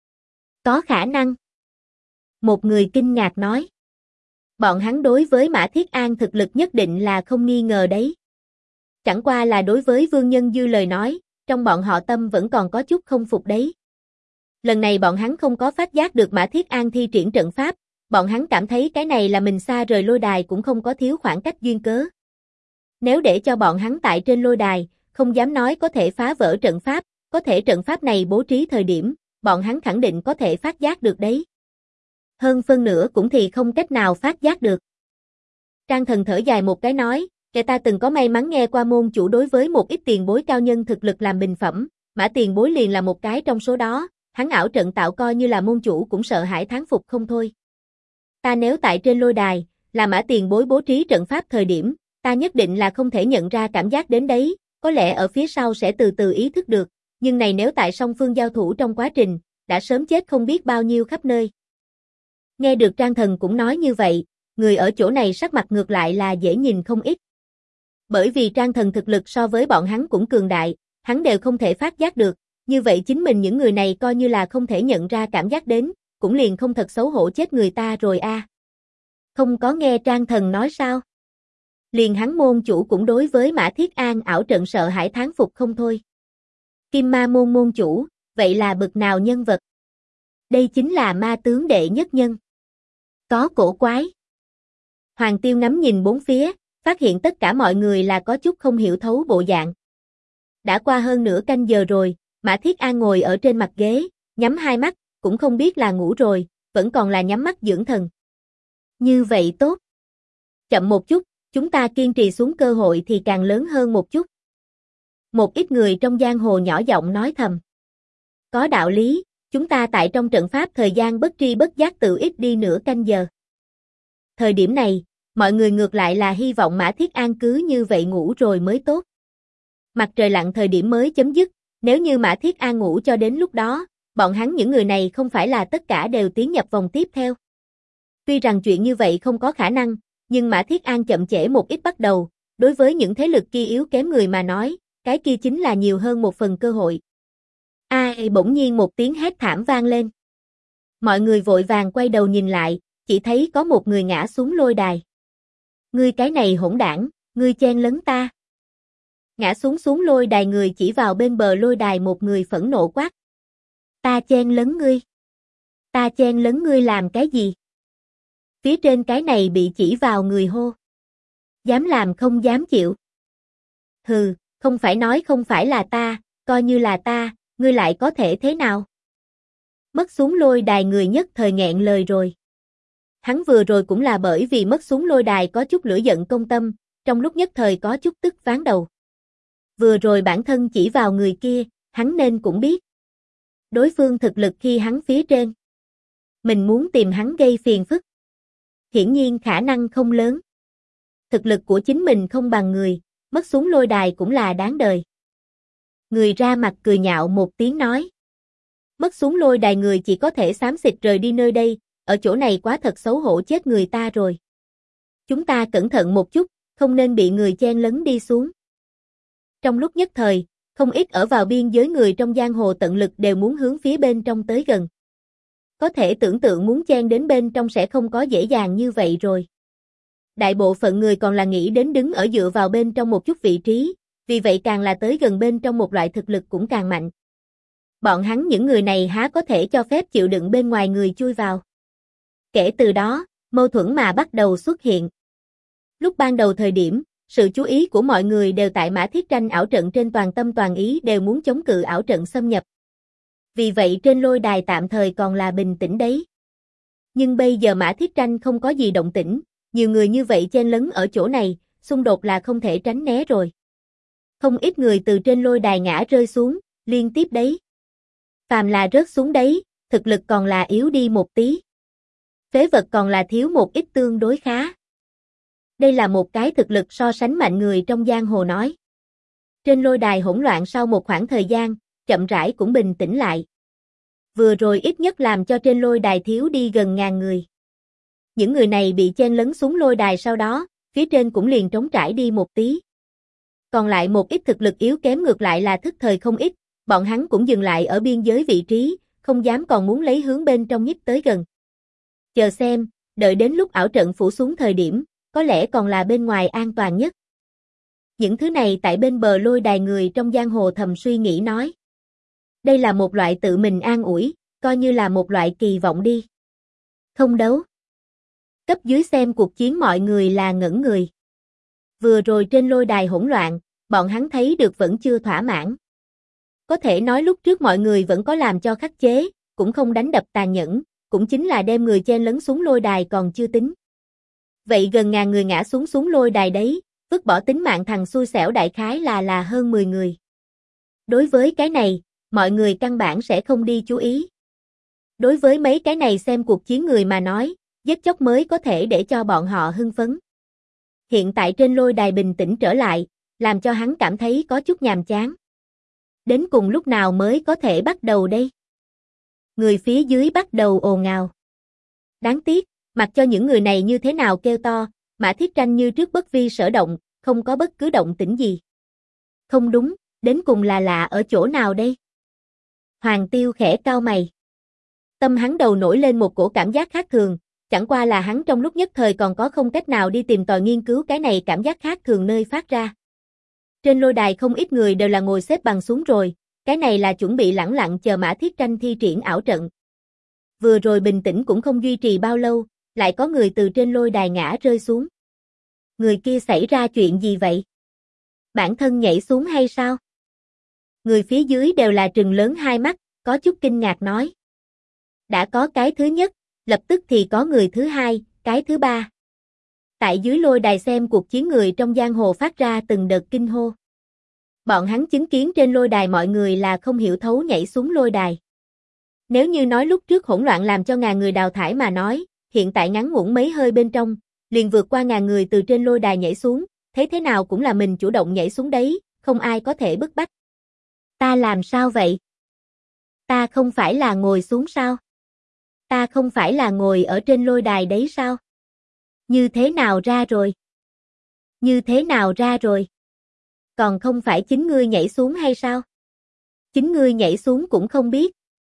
Có khả năng. Một người kinh ngạc nói. Bọn hắn đối với Mã Thiết An thực lực nhất định là không nghi ngờ đấy. Chẳng qua là đối với Vương Nhân Dư lời nói, trong bọn họ tâm vẫn còn có chút không phục đấy. Lần này bọn hắn không có phát giác được Mã Thiết An thi triển trận pháp, bọn hắn cảm thấy cái này là mình xa rời lôi đài cũng không có thiếu khoảng cách duyên cớ. Nếu để cho bọn hắn tại trên lôi đài, không dám nói có thể phá vỡ trận pháp, có thể trận pháp này bố trí thời điểm, bọn hắn khẳng định có thể phát giác được đấy. Hơn phân nửa cũng thì không cách nào phát giác được. Trang Thần thở dài một cái nói, kẻ ta từng có may mắn nghe qua môn chủ đối với một ít tiền bối cao nhân thực lực làm bình phẩm, Mã tiền bối liền là một cái trong số đó, hắn ảo trận tạo coi như là môn chủ cũng sợ hãi thán phục không thôi. Ta nếu tại trên lôi đài, là Mã tiền bối bố trí trận pháp thời điểm, ta nhất định là không thể nhận ra cảm giác đến đấy, có lẽ ở phía sau sẽ từ từ ý thức được, nhưng này nếu tại song phương giao thủ trong quá trình, đã sớm chết không biết bao nhiêu khắp nơi. Nghe được Trang Thần cũng nói như vậy, người ở chỗ này sắc mặt ngược lại là dễ nhìn không ít. Bởi vì Trang Thần thực lực so với bọn hắn cũng cường đại, hắn đều không thể phát giác được, như vậy chính mình những người này coi như là không thể nhận ra cảm giác đến, cũng liền không thật xấu hổ chết người ta rồi a. Không có nghe Trang Thần nói sao? Liền hắn môn chủ cũng đối với Mã Thiết An ảo trận sợ hãi thán phục không thôi. Kim Ma môn môn chủ, vậy là bực nào nhân vật? Đây chính là ma tướng đệ nhất nhân. Có cổ quái. Hoàng Tiêu ngắm nhìn bốn phía, phát hiện tất cả mọi người là có chút không hiểu thấu bộ dạng. Đã qua hơn nửa canh giờ rồi, Mã Thiết An ngồi ở trên mặt ghế, nhắm hai mắt, cũng không biết là ngủ rồi, vẫn còn là nhắm mắt dưỡng thần. Như vậy tốt. Chậm một chút, chúng ta kiên trì xuống cơ hội thì càng lớn hơn một chút. Một ít người trong giang hồ nhỏ giọng nói thầm. Có đạo lý, chúng ta tại trong trận pháp thời gian bất tri bất giác tự ít đi nửa canh giờ. Thời điểm này, mọi người ngược lại là hy vọng Mã Thiết An cứ như vậy ngủ rồi mới tốt. Mặt trời lặn thời điểm mới chấm dứt, nếu như Mã Thiết An ngủ cho đến lúc đó, bọn hắn những người này không phải là tất cả đều tiến nhập vòng tiếp theo. Tuy rằng chuyện như vậy không có khả năng, nhưng Mã Thiết An chậm trễ một ít bắt đầu, đối với những thế lực kia yếu kém người mà nói, cái kia chính là nhiều hơn một phần cơ hội. Ai bỗng nhiên một tiếng hét thảm vang lên. Mọi người vội vàng quay đầu nhìn lại, chỉ thấy có một người ngã xuống lôi đài. Ngươi cái này hỗn đảng, ngươi chen lấn ta. Ngã xuống lôi đài người chỉ vào bên bờ lôi đài một người phẫn nộ quát. Ta chen lấn ngươi. Ta chen lấn ngươi làm cái gì? Phía trên cái này bị chỉ vào người hô. Dám làm không dám chịu. Hừ, không phải nói không phải là ta, coi như là ta, ngươi lại có thể thế nào? Mất xuống lôi đài người nhất thời nghẹn lời rồi. Hắn vừa rồi cũng là bởi vì mất xuống lôi đài có chút lửa giận công tâm, trong lúc nhất thời có chút tức ván đầu. Vừa rồi bản thân chỉ vào người kia, hắn nên cũng biết. Đối phương thực lực khi hắn phía trên. Mình muốn tìm hắn gây phiền phức. Hiển nhiên khả năng không lớn. Thực lực của chính mình không bằng người, mất xuống lôi đài cũng là đáng đời. Người ra mặt cười nhạo một tiếng nói. Mất xuống lôi đài người chỉ có thể xám xịt rời đi nơi đây, ở chỗ này quá thật xấu hổ chết người ta rồi. Chúng ta cẩn thận một chút, không nên bị người chen lấn đi xuống. Trong lúc nhất thời, không ít ở vào biên giới người trong giang hồ tận lực đều muốn hướng phía bên trong tới gần. Có thể tưởng tượng muốn chen đến bên trong sẽ không có dễ dàng như vậy rồi. Đại bộ phận người còn là nghĩ đến đứng ở dựa vào bên trong một chút vị trí, vì vậy càng là tới gần bên trong một loại thực lực cũng càng mạnh. Bọn hắn những người này há có thể cho phép chịu đựng bên ngoài người chui vào. Kể từ đó, mâu thuẫn mà bắt đầu xuất hiện. Lúc ban đầu thời điểm, sự chú ý của mọi người đều tại Mã Thiết Tranh ảo trận trên toàn tâm toàn ý đều muốn chống cự ảo trận xâm nhập. Vì vậy trên lôi đài tạm thời còn là bình tĩnh đấy. Nhưng bây giờ Mã Thiết Tranh không có gì động tĩnh, nhiều người như vậy chen lấn ở chỗ này, xung đột là không thể tránh né rồi. Không ít người từ trên lôi đài ngã rơi xuống, liên tiếp đấy. Phàm là rớt xuống đấy, thực lực còn là yếu đi một tí. Phế vật còn là thiếu một ít tương đối khá. Đây là một cái thực lực so sánh mạnh người trong giang hồ nói. Trên lôi đài hỗn loạn sau một khoảng thời gian, chậm rãi cũng bình tĩnh lại. Vừa rồi ít nhất làm cho trên lôi đài thiếu đi gần ngàn người. Những người này bị chen lấn xuống lôi đài sau đó, phía trên cũng liền trống trải đi một tí. Còn lại một ít thực lực yếu kém ngược lại là thức thời không ít, bọn hắn cũng dừng lại ở biên giới vị trí, không dám còn muốn lấy hướng bên trong nhích tới gần. Chờ xem, đợi đến lúc ảo trận phủ xuống thời điểm, có lẽ còn là bên ngoài an toàn nhất. Những thứ này tại bên bờ lôi đài người trong giang hồ thầm suy nghĩ nói. Đây là một loại tự mình an ủi, coi như là một loại kỳ vọng đi. Không đấu. Cấp dưới xem cuộc chiến mọi người là ngẩn người. Vừa rồi trên lôi đài hỗn loạn, bọn hắn thấy được vẫn chưa thỏa mãn. Có thể nói lúc trước mọi người vẫn có làm cho khắc chế, cũng không đánh đập tàn nhẫn, cũng chính là đem người chen lấn xuống lôi đài còn chưa tính. Vậy gần ngàn người ngã xuống lôi đài đấy, vứt bỏ tính mạng thằng xui xẻo đại khái là hơn 10 người. Đối với cái này, mọi người căn bản sẽ không đi chú ý. Đối với mấy cái này xem cuộc chiến người mà nói, giết chóc mới có thể để cho bọn họ hưng phấn. Hiện tại trên lôi đài bình tĩnh trở lại, làm cho hắn cảm thấy có chút nhàm chán. Đến cùng lúc nào mới có thể bắt đầu đây? Người phía dưới bắt đầu ồn ào. Đáng tiếc, mặc cho những người này như thế nào kêu to, Mã Thiết Tranh như trước bất vi sở động, không có bất cứ động tĩnh gì. Không đúng, đến cùng là lạ ở chỗ nào đây? Hoàng Tiêu khẽ cau mày. Tâm hắn đầu nổi lên một cổ cảm giác khác thường, chẳng qua là hắn trong lúc nhất thời còn có không cách nào đi tìm tòi nghiên cứu cái này cảm giác khác thường nơi phát ra. Trên lôi đài không ít người đều là ngồi xếp bằng xuống rồi, cái này là chuẩn bị lẳng lặng chờ Mã Thiết Tranh thi triển ảo trận. Vừa rồi bình tĩnh cũng không duy trì bao lâu, lại có người từ trên lôi đài ngã rơi xuống. Người kia xảy ra chuyện gì vậy? Bản thân nhảy xuống hay sao? Người phía dưới đều là trừng lớn hai mắt, có chút kinh ngạc nói. Đã có cái thứ nhất, lập tức thì có người thứ hai, cái thứ ba. Tại dưới lôi đài xem cuộc chiến người trong giang hồ phát ra từng đợt kinh hô. Bọn hắn chứng kiến trên lôi đài mọi người là không hiểu thấu nhảy xuống lôi đài. Nếu như nói lúc trước hỗn loạn làm cho ngàn người đào thải mà nói, hiện tại ngắn ngủn mấy hơi bên trong, liền vượt qua ngàn người từ trên lôi đài nhảy xuống, thấy thế nào cũng là mình chủ động nhảy xuống đấy, không ai có thể bức bách. Ta làm sao vậy? Ta không phải là ngồi xuống sao? Ta không phải là ngồi ở trên lôi đài đấy sao? Như thế nào ra rồi? Như thế nào ra rồi? Còn không phải chính ngươi nhảy xuống hay sao? Chính ngươi nhảy xuống cũng không biết.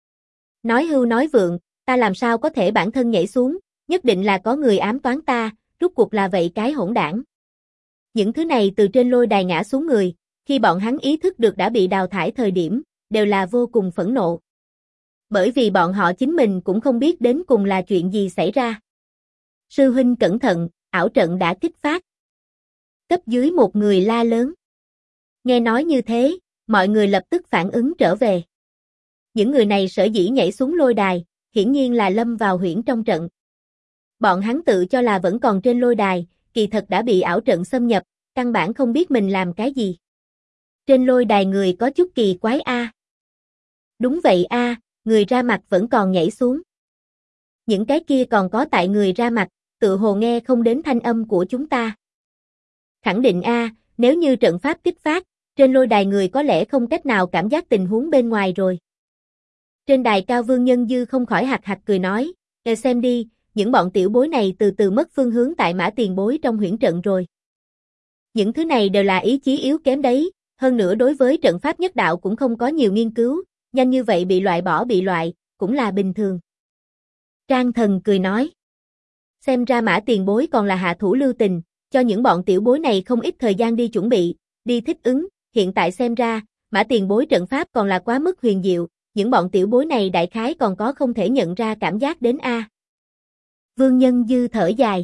Nói hưu nói vượng, ta làm sao có thể bản thân nhảy xuống, nhất định là có người ám toán ta, rốt cuộc là vậy cái hỗn đảng. Những thứ này từ trên lôi đài ngã xuống người, khi bọn hắn ý thức được đã bị đào thải thời điểm, đều là vô cùng phẫn nộ. Bởi vì bọn họ chính mình cũng không biết đến cùng là chuyện gì xảy ra. Sư huynh cẩn thận, ảo trận đã kích phát. Cấp dưới một người la lớn. Nghe nói như thế, mọi người lập tức phản ứng trở về. Những người này sở dĩ nhảy xuống lôi đài, hiển nhiên là lâm vào huyễn trong trận. Bọn hắn tự cho là vẫn còn trên lôi đài, kỳ thật đã bị ảo trận xâm nhập, căn bản không biết mình làm cái gì. Trên lôi đài người có chút kỳ quái a. Đúng vậy a, người ra mặt vẫn còn nhảy xuống. Những cái kia còn có tại người ra mặt, tự hồ nghe không đến thanh âm của chúng ta. Khẳng định a, nếu như trận pháp kích phát, trên lôi đài người có lẽ không cách nào cảm giác tình huống bên ngoài rồi. Trên đài cao Vương Nhân Dư không khỏi hạc hạc cười nói, xem đi, những bọn tiểu bối này từ từ mất phương hướng tại Mã tiền bối trong huyễn trận rồi. Những thứ này đều là ý chí yếu kém đấy, hơn nữa đối với trận pháp nhất đạo cũng không có nhiều nghiên cứu, nhanh như vậy bị loại, cũng là bình thường. Trang Thần cười nói, xem ra Mã tiền bối còn là hạ thủ lưu tình, cho những bọn tiểu bối này không ít thời gian đi chuẩn bị, đi thích ứng, hiện tại xem ra, Mã tiền bối trận pháp còn là quá mức huyền diệu, những bọn tiểu bối này đại khái còn có không thể nhận ra cảm giác đến a. Vương Nhân Dư thở dài.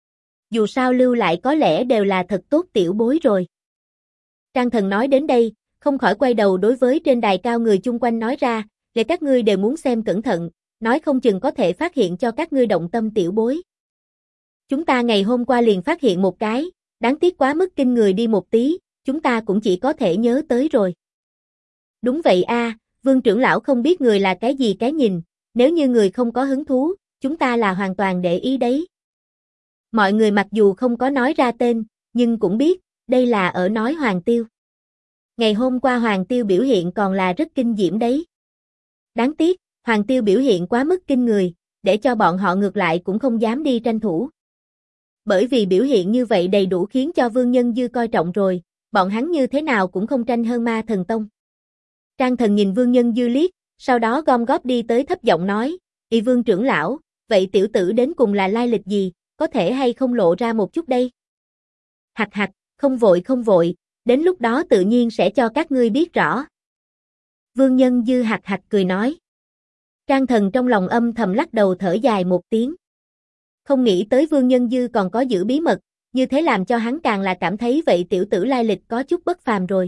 Dù sao lưu lại có lẽ đều là thật tốt tiểu bối rồi. Trang Thần nói đến đây, không khỏi quay đầu đối với trên đài cao người chung quanh nói ra, để các ngươi đều muốn xem cẩn thận, nói không chừng có thể phát hiện cho các ngươi động tâm tiểu bối. Chúng ta ngày hôm qua liền phát hiện một cái, đáng tiếc quá mức kinh người đi một tí, chúng ta cũng chỉ có thể nhớ tới rồi. Đúng vậy a, Vương trưởng lão không biết người là cái gì cái nhìn, nếu như người không có hứng thú, chúng ta là hoàn toàn để ý đấy. Mọi người mặc dù không có nói ra tên, nhưng cũng biết, đây là ở nói Hoàng Tiêu. Ngày hôm qua Hoàng Tiêu biểu hiện còn là rất kinh diễm đấy. Đáng tiếc, Hoàng Tiêu biểu hiện quá mức kinh người, để cho bọn họ ngược lại cũng không dám đi tranh thủ. Bởi vì biểu hiện như vậy đầy đủ khiến cho Vương Nhân Dư coi trọng rồi, bọn hắn như thế nào cũng không tranh hơn Ma Thần Tông. Trang Thần nhìn Vương Nhân Dư liếc, sau đó gom góp đi tới thấp giọng nói, "Y Vương trưởng lão, vậy tiểu tử đến cùng là lai lịch gì, có thể hay không lộ ra một chút đây?" Hạc hạc, không vội, đến lúc đó tự nhiên sẽ cho các ngươi biết rõ. Vương Nhân Dư hạc hạc cười nói. Trang Thần trong lòng âm thầm lắc đầu thở dài một tiếng. Không nghĩ tới Vương Nhân Dư còn có giữ bí mật, như thế làm cho hắn càng là cảm thấy vậy tiểu tử lai lịch có chút bất phàm rồi.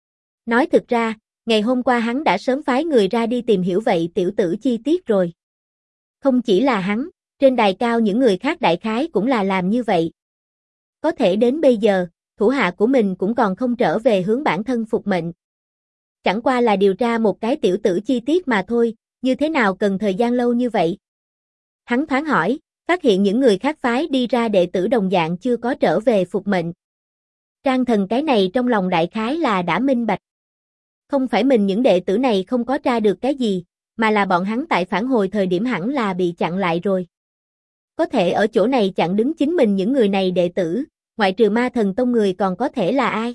Nói thực ra, ngày hôm qua hắn đã sớm phái người ra đi tìm hiểu vậy tiểu tử chi tiết rồi. Không chỉ là hắn, trên đài cao những người khác đại khái cũng là làm như vậy. Có thể đến bây giờ, thủ hạ của mình cũng còn không trở về hướng bản thân phục mệnh. Chẳng qua là điều tra một cái tiểu tử chi tiết mà thôi, như thế nào cần thời gian lâu như vậy? Hắn thoáng hỏi, phát hiện những người khác phái đi ra đệ tử đồng dạng chưa có trở về phục mệnh. Trang Thần cái này trong lòng đại khái là đã minh bạch. Không phải mình những đệ tử này không có tra được cái gì, mà là bọn hắn tại phản hồi thời điểm hẳn là bị chặn lại rồi. Có thể ở chỗ này chặn đứng chính mình những người này đệ tử, ngoại trừ Ma Thần Tông người còn có thể là ai?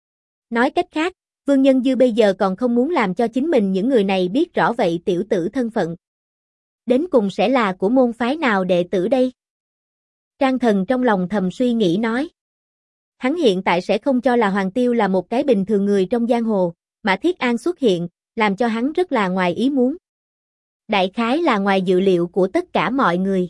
Nói cách khác, Vương Nhân Dư bây giờ còn không muốn làm cho chính mình những người này biết rõ vậy tiểu tử thân phận. Đến cùng sẽ là của môn phái nào đệ tử đây? Trang Thần trong lòng thầm suy nghĩ nói. Hắn hiện tại sẽ không cho là Hoàng Tiêu là một cái bình thường người trong giang hồ, Mã Thiết An xuất hiện, làm cho hắn rất là ngoài ý muốn. Đại khái là ngoài dự liệu của tất cả mọi người.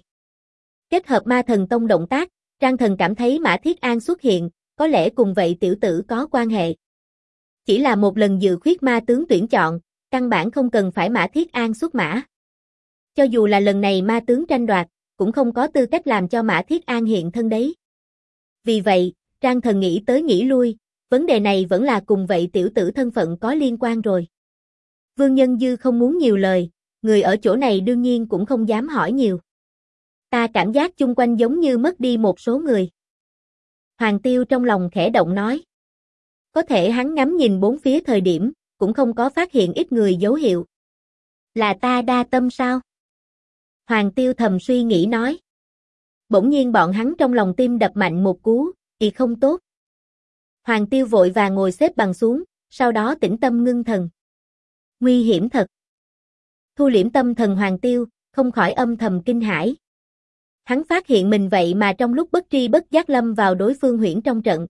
Kết hợp Ma Thần Tông động tác, Trang Thần cảm thấy Mã Thiết An xuất hiện, có lẽ cùng vậy tiểu tử có quan hệ. Chỉ là một lần dự khuyết ma tướng tuyển chọn, căn bản không cần phải Mã Thiết An xuất mã. Cho dù là lần này ma tướng tranh đoạt, cũng không có tư cách làm cho Mã Thiết An hiện thân đấy. Vì vậy, Trang Thần nghĩ tới nghĩ lui, vấn đề này vẫn là cùng vậy tiểu tử thân phận có liên quan rồi. Vương Nhân Dư không muốn nhiều lời, người ở chỗ này đương nhiên cũng không dám hỏi nhiều. Ta cảm giác chung quanh giống như mất đi một số người. Hoàng Tiêu trong lòng khẽ động nói. Có thể hắn ngắm nhìn bốn phía thời điểm, cũng không có phát hiện ít người dấu hiệu. Là ta đa tâm sao? Hoàng Tiêu thầm suy nghĩ nói. Bỗng nhiên bọn hắn trong lòng tim đập mạnh một cú, ý không tốt. Hoàng Tiêu vội vàng ngồi xếp bằng xuống, sau đó tĩnh tâm ngưng thần. Nguy hiểm thật. Thu liễm tâm thần Hoàng Tiêu, không khỏi âm thầm kinh hãi. Hắn phát hiện mình vậy mà trong lúc bất tri bất giác lâm vào đối phương huyễn trong trận.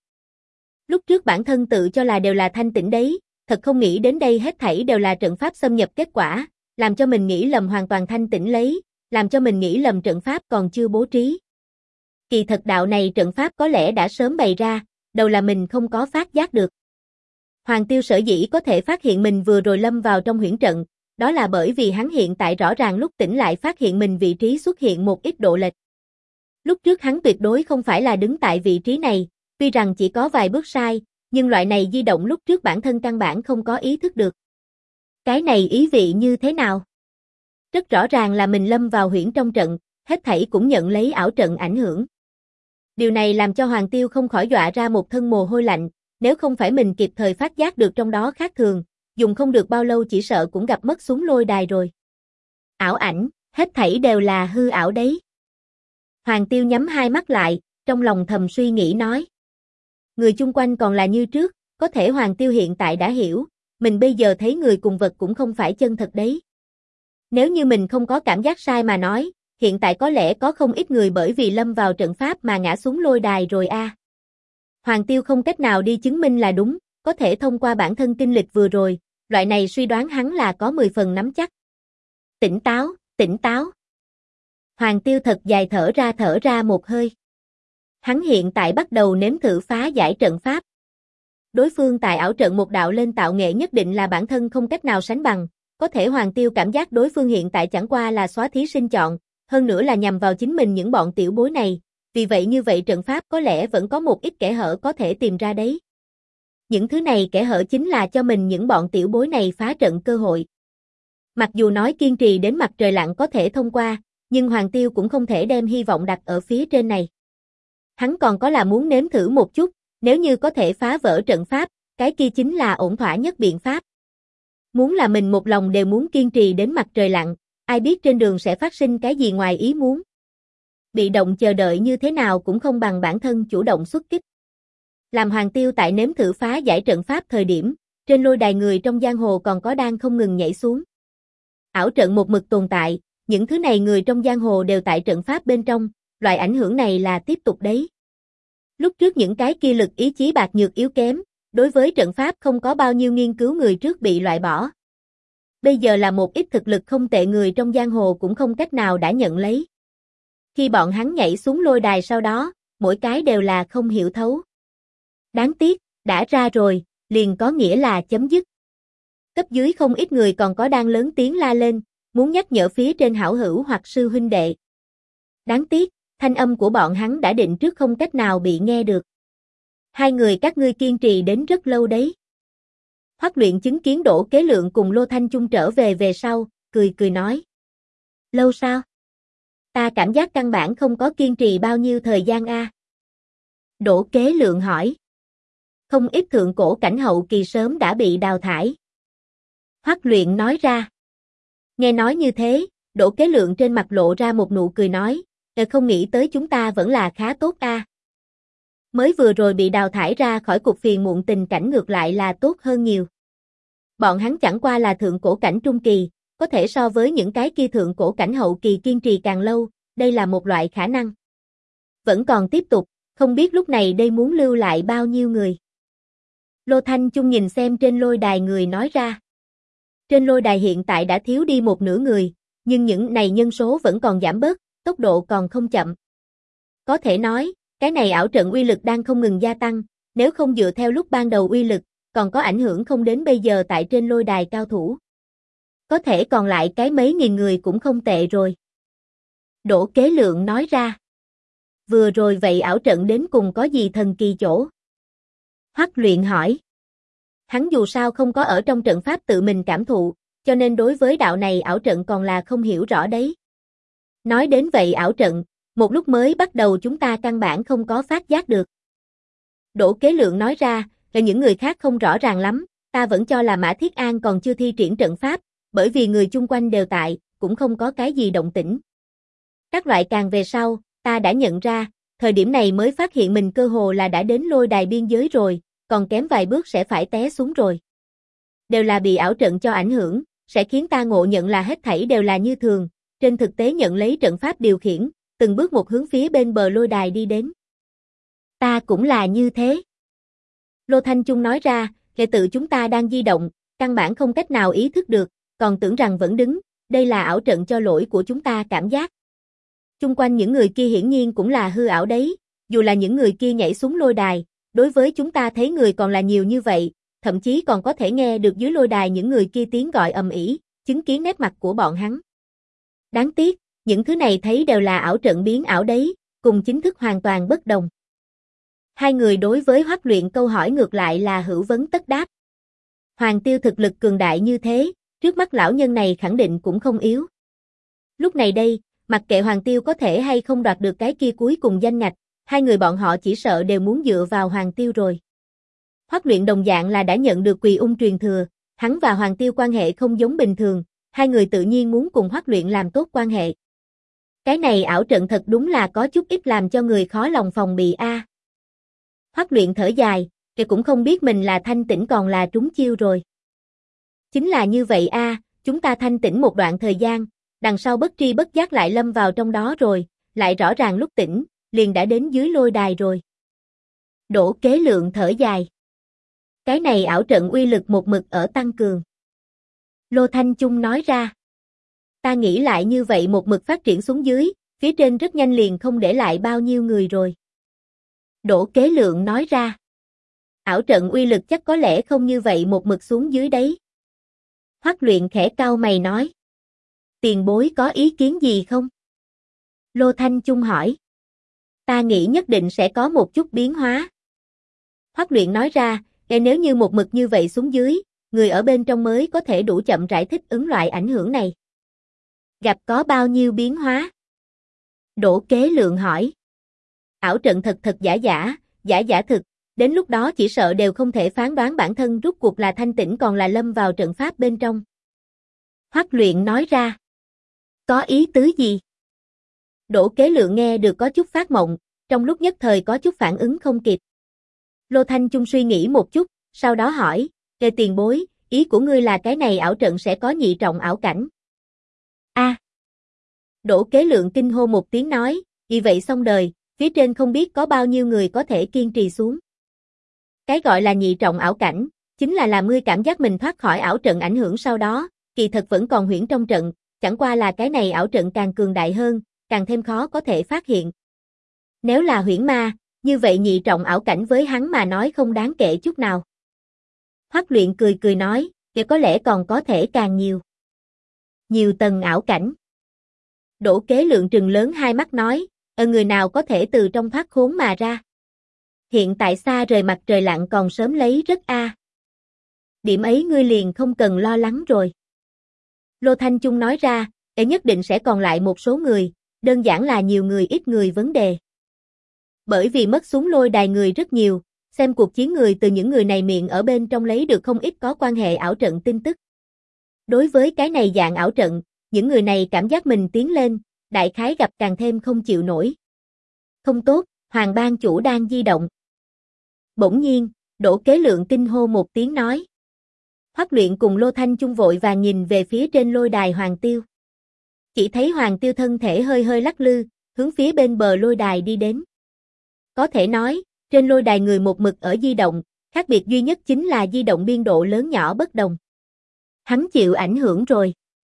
Lúc trước bản thân tự cho là đều là thanh tĩnh đấy, thật không nghĩ đến đây hết thảy đều là trận pháp xâm nhập kết quả, làm cho mình nghĩ lầm hoàn toàn thanh tĩnh lấy, làm cho mình nghĩ lầm trận pháp còn chưa bố trí. Kỳ thật đạo này trận pháp có lẽ đã sớm bày ra, đầu là mình không có phát giác được. Hoàng Tiêu sở dĩ có thể phát hiện mình vừa rồi lâm vào trong huyễn trận, đó là bởi vì hắn hiện tại rõ ràng lúc tỉnh lại phát hiện mình vị trí xuất hiện một ít độ lệch. Lúc trước hắn tuyệt đối không phải là đứng tại vị trí này, tuy rằng chỉ có vài bước sai, nhưng loại này di động lúc trước bản thân căn bản không có ý thức được. Cái này ý vị như thế nào? Rất rõ ràng là mình lâm vào huyễn trong trận, hết thảy cũng nhận lấy ảo trận ảnh hưởng. Điều này làm cho Hoàng Tiêu không khỏi dọa ra một thân mồ hôi lạnh, nếu không phải mình kịp thời phát giác được trong đó khác thường, dùng không được bao lâu chỉ sợ cũng gặp mất xuống lôi đài rồi. Ảo ảnh, hết thảy đều là hư ảo đấy. Hoàng Tiêu nhắm hai mắt lại, trong lòng thầm suy nghĩ nói. Người chung quanh còn là như trước, có thể Hoàng Tiêu hiện tại đã hiểu, mình bây giờ thấy người cùng vật cũng không phải chân thật đấy. Nếu như mình không có cảm giác sai mà nói, hiện tại có lẽ có không ít người bởi vì lâm vào trận pháp mà ngã xuống lôi đài rồi a. Hoàng Tiêu không cách nào đi chứng minh là đúng, có thể thông qua bản thân kinh lịch vừa rồi, loại này suy đoán hắn là có 10 phần nắm chắc. Tỉnh táo, tỉnh táo. Hoàng Tiêu thật dài thở ra một hơi. Hắn hiện tại bắt đầu nếm thử phá giải trận pháp. Đối phương tại ảo trận một đạo lên tạo nghệ nhất định là bản thân không cách nào sánh bằng, có thể Hoàng Tiêu cảm giác đối phương hiện tại chẳng qua là xóa thí sinh chọn, hơn nữa là nhằm vào chính mình những bọn tiểu bối này, vì vậy như vậy trận pháp có lẽ vẫn có một ít kẽ hở có thể tìm ra đấy. Những thứ này kẽ hở chính là cho mình những bọn tiểu bối này phá trận cơ hội. Mặc dù nói kiên trì đến mặt trời lặn có thể thông qua, nhưng Hoàng Tiêu cũng không thể đem hy vọng đặt ở phía trên này. Hắn còn có là muốn nếm thử một chút, nếu như có thể phá vỡ trận pháp, cái kia chính là ổn thỏa nhất biện pháp. Muốn là mình một lòng đều muốn kiên trì đến mặt trời lặn, ai biết trên đường sẽ phát sinh cái gì ngoài ý muốn. Bị động chờ đợi như thế nào cũng không bằng bản thân chủ động xuất kích. Làm Hoàng Tiêu tại nếm thử phá giải trận pháp thời điểm, trên lôi đài người trong giang hồ còn có đang không ngừng nhảy xuống. Ảo trận một mực tồn tại, những thứ này người trong giang hồ đều tại trận pháp bên trong, loại ảnh hưởng này là tiếp tục đấy. Lúc trước những cái kia lực ý chí bạc nhược yếu kém, đối với trận pháp không có bao nhiêu nghiên cứu người trước bị loại bỏ. Bây giờ là một ít thực lực không tệ người trong giang hồ cũng không cách nào đã nhận lấy. Khi bọn hắn nhảy xuống lôi đài sau đó, mỗi cái đều là không hiểu thấu. Đáng tiếc, đã ra rồi, liền có nghĩa là chấm dứt. Cấp dưới không ít người còn có đang lớn tiếng la lên, muốn nhắc nhở phía trên hảo hữu hoặc sư huynh đệ. Đáng tiếc, thanh âm của bọn hắn đã định trước không cách nào bị nghe được. Hai người các ngươi kiên trì đến rất lâu đấy. Hoắc Luyện chứng kiến Đỗ Kế Lượng cùng Lô Thanh Chung trở về sau, cười nói. Lâu sao? Ta cảm giác căn bản không có kiên trì bao nhiêu thời gian a. Đỗ Kế Lượng hỏi. Không ít thượng cổ cảnh hậu kỳ sớm đã bị đào thải. Hoắc Luyện nói ra. Nghe nói như thế, Đỗ Kế Lượng trên mặt lộ ra một nụ cười nói, không nghĩ tới chúng ta vẫn là khá tốt a. Mới vừa rồi bị đào thải ra khỏi cục phiền muộn tình cảnh ngược lại là tốt hơn nhiều. Bọn hắn chẳng qua là thượng cổ cảnh trung kỳ, có thể so với những cái kia thượng cổ cảnh hậu kỳ kiên trì càng lâu, đây là một loại khả năng. Vẫn còn tiếp tục, không biết lúc này đây muốn lưu lại bao nhiêu người. Lô Thanh Chung nhìn xem trên lôi đài người nói ra. Trên lôi đài hiện tại đã thiếu đi một nửa người, nhưng những này nhân số vẫn còn giảm bớt, tốc độ còn không chậm. Có thể nói, cái này ảo trận uy lực đang không ngừng gia tăng, nếu không dựa theo lúc ban đầu uy lực, còn có ảnh hưởng không đến bây giờ tại trên lôi đài cao thủ. Có thể còn lại cái mấy nghìn người cũng không tệ rồi. Đỗ Kế Lượng nói ra. Vừa rồi vậy ảo trận đến cùng có gì thần kỳ chỗ? Hoắc Luyện hỏi. Hắn dù sao không có ở trong trận pháp tự mình cảm thụ, cho nên đối với đạo này ảo trận còn là không hiểu rõ đấy. Nói đến vậy ảo trận, một lúc mới bắt đầu chúng ta căn bản không có phát giác được. Đỗ Kế Lượng nói ra, là những người khác không rõ ràng lắm, ta vẫn cho là Mã Thiết An còn chưa thi triển trận pháp, bởi vì người chung quanh đều tại, cũng không có cái gì động tĩnh. Các loại càng về sau, ta đã nhận ra, thời điểm này mới phát hiện mình cơ hồ là đã đến lôi đài biên giới rồi, còn kém vài bước sẽ phải té xuống rồi. Đều là bị ảo trận cho ảnh hưởng, sẽ khiến ta ngộ nhận là hết thảy đều là như thường, trên thực tế nhận lấy trận pháp điều khiển, từng bước một hướng phía bên bờ lôi đài đi đến. Ta cũng là như thế. Lô Thanh Chung nói ra, kể tự chúng ta đang di động, căn bản không cách nào ý thức được, còn tưởng rằng vẫn đứng, đây là ảo trận cho lỗi của chúng ta cảm giác. Chung quanh những người kia hiển nhiên cũng là hư ảo đấy, dù là những người kia nhảy xuống lôi đài, đối với chúng ta thấy người còn là nhiều như vậy, thậm chí còn có thể nghe được dưới lôi đài những người kia tiếng gọi ầm ĩ, chứng kiến nét mặt của bọn hắn. Đáng tiếc, những thứ này thấy đều là ảo trận biến ảo đấy, cùng chính thức hoàn toàn bất đồng. Hai người đối với Hoắc Luyện câu hỏi ngược lại là hữu vấn tất đáp. Hoàng Tiêu thực lực cường đại như thế, trước mắt lão nhân này khẳng định cũng không yếu. Lúc này đây, mặc kệ Hoàng Tiêu có thể hay không đoạt được cái kia cuối cùng danh ngạch, hai người bọn họ chỉ sợ đều muốn dựa vào Hoàng Tiêu rồi. Hoắc Luyện đồng dạng là đã nhận được Quỳ Ung truyền thừa, hắn và Hoàng Tiêu quan hệ không giống bình thường, hai người tự nhiên muốn cùng Hoắc Luyện làm tốt quan hệ. Cái này ảo trận thật đúng là có chút ít làm cho người khó lòng phòng bị a. Hoắc Luyện thở dài, thì cũng không biết mình là thanh tỉnh còn là trúng chiêu rồi. Chính là như vậy a, chúng ta thanh tỉnh một đoạn thời gian, đằng sau bất tri bất giác lại lâm vào trong đó rồi, lại rõ ràng lúc tỉnh, liền đã đến dưới lôi đài rồi. Đỗ Kế Lượng thở dài. Cái này ảo trận uy lực một mực ở tăng cường. Lô Thanh Chung nói ra. Ta nghĩ lại như vậy một mực phát triển xuống dưới, phía trên rất nhanh liền không để lại bao nhiêu người rồi. Đỗ Kế Lượng nói ra. Ảo trận uy lực chắc có lẽ không như vậy một mực xuống dưới đấy. Hoắc Luyện khẽ cau mày nói. Tiền bối có ý kiến gì không? Lô Thanh Chung hỏi. Ta nghĩ nhất định sẽ có một chút biến hóa. Hoắc Luyện nói ra, nếu như một mực như vậy xuống dưới, người ở bên trong mới có thể đủ chậm rãi thích ứng loại ảnh hưởng này. Gặp có bao nhiêu biến hóa? Đỗ Kế Lượng hỏi. Ảo trận thật thật giả giả, giả giả thực, đến lúc đó chỉ sợ đều không thể phán đoán bản thân rút cuộc là thanh tỉnh còn là lâm vào trận pháp bên trong. Hoắc Luyện nói ra. Có ý tứ gì? Đỗ Kế Lượng nghe được có chút phát mộng, trong lúc nhất thời có chút phản ứng không kịp. Lô Thanh Chung suy nghĩ một chút, sau đó hỏi, tiền bối, ý của ngươi là cái này ảo trận sẽ có nhị trọng ảo cảnh. A. Đỗ Kế Lượng kinh hô một tiếng nói, vì vậy xong đời, phía trên không biết có bao nhiêu người có thể kiên trì xuống. Cái gọi là nhị trọng ảo cảnh, chính là làm ngươi cảm giác mình thoát khỏi ảo trận ảnh hưởng sau đó, kỳ thật vẫn còn huyễn trong trận, chẳng qua là cái này ảo trận càng cường đại hơn, càng thêm khó có thể phát hiện. Nếu là huyễn ma, như vậy nhị trọng ảo cảnh với hắn mà nói không đáng kể chút nào. Hoắc Luyện cười cười nói, kìa có lẽ còn có thể càng nhiều. Nhiều tầng ảo cảnh. Đỗ Kế Lượng trừng lớn hai mắt nói, người nào có thể từ trong thoát khốn mà ra. Hiện tại xa rời mặt trời lặn còn sớm lấy rất a. Điểm ấy ngươi liền không cần lo lắng rồi. Lô Thanh Chung nói ra, nhất định sẽ còn lại một số người, đơn giản là nhiều người ít người vấn đề. Bởi vì mất xuống lôi đài người rất nhiều, xem cuộc chiến người từ những người này miệng ở bên trong lấy được không ít có quan hệ ảo trận tin tức. Đối với cái này dạng ảo trận, những người này cảm giác mình tiến lên, đại khái gặp càng thêm không chịu nổi. Không tốt, Hoàng Ban Chủ đang di động. Bỗng nhiên, Đỗ Kế Lượng kinh hô một tiếng nói. Hoắc Luyện cùng Lô Thanh Chung vội vàng nhìn về phía trên lôi đài Hoàng Tiêu. Chỉ thấy Hoàng Tiêu thân thể hơi hơi lắc lư, hướng phía bên bờ lôi đài đi đến. Có thể nói, trên lôi đài người một mực ở di động, khác biệt duy nhất chính là di động biên độ lớn nhỏ bất đồng. Hắn chịu ảnh hưởng rồi.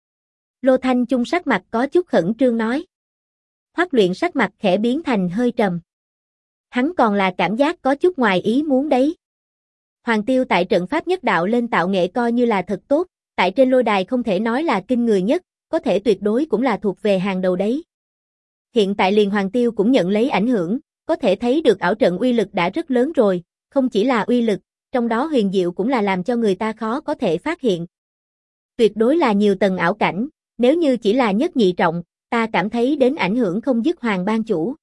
Lô Thanh Chung sắc mặt có chút khẩn trương nói. Hoắc Luyện sắc mặt khẽ biến thành hơi trầm. Hắn còn là cảm giác có chút ngoài ý muốn đấy. Hoàng Tiêu tại trận pháp nhất đạo lên tạo nghệ coi như là thật tốt, tại trên lôi đài không thể nói là kinh người nhất, có thể tuyệt đối cũng là thuộc về hàng đầu đấy. Hiện tại liền Hoàng Tiêu cũng nhận lấy ảnh hưởng, có thể thấy được ảo trận uy lực đã rất lớn rồi, không chỉ là uy lực, trong đó huyền diệu cũng là làm cho người ta khó có thể phát hiện. Tuyệt đối là nhiều tầng ảo cảnh, nếu như chỉ là nhất nhị trọng, ta cảm thấy đến ảnh hưởng không dứt Hoàng Ban Chủ.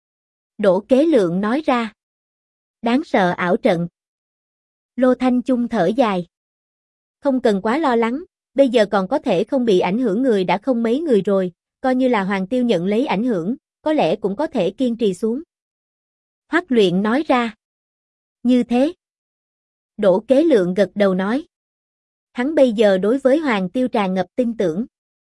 Đỗ Kế Lượng nói ra. Đáng sợ ảo trận. Lô Thanh Chung thở dài. Không cần quá lo lắng, bây giờ còn có thể không bị ảnh hưởng người đã không mấy người rồi, coi như là Hoàng Tiêu nhận lấy ảnh hưởng, có lẽ cũng có thể kiên trì xuống. Hoắc Luyện nói ra. Như thế. Đỗ Kế Lượng gật đầu nói. Hắn bây giờ đối với Hoàng Tiêu tràn ngập tin tưởng.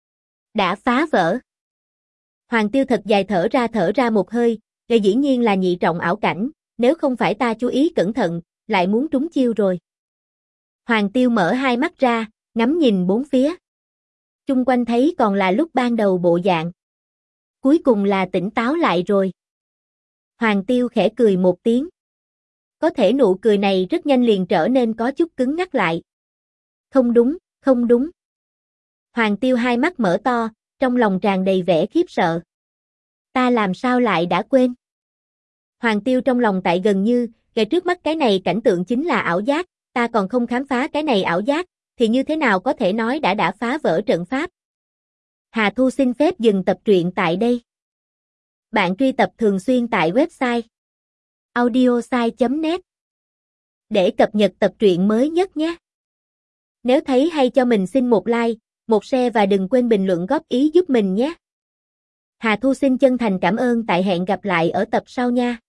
Đã phá vỡ. Hoàng Tiêu thật dài thở ra một hơi, dĩ nhiên là nhị trọng ảo cảnh, nếu không phải ta chú ý cẩn thận, lại muốn trúng chiêu rồi. Hoàng Tiêu mở hai mắt ra, ngắm nhìn bốn phía. Chung quanh thấy còn là lúc ban đầu bộ dạng. Cuối cùng là tỉnh táo lại rồi. Hoàng Tiêu khẽ cười một tiếng. Có thể nụ cười này rất nhanh liền trở nên có chút cứng ngắc lại. Không đúng, không đúng. Hoàng Tiêu hai mắt mở to, trong lòng tràn đầy vẻ khiếp sợ. Ta làm sao lại đã quên? Hoàng Tiêu trong lòng tại gần như, trước mắt cái này cảnh tượng chính là ảo giác, ta còn không khám phá cái này ảo giác, thì như thế nào có thể nói đã phá vỡ trận pháp? Hà Thu xin phép dừng tập truyện tại đây. Bạn truy tập thường xuyên tại website audiosai.net để cập nhật tập truyện mới nhất nhé. Nếu thấy hay cho mình xin một like, một share và đừng quên bình luận góp ý giúp mình nhé. Hà Thu xin chân thành cảm ơn, tại hẹn gặp lại ở tập sau nha.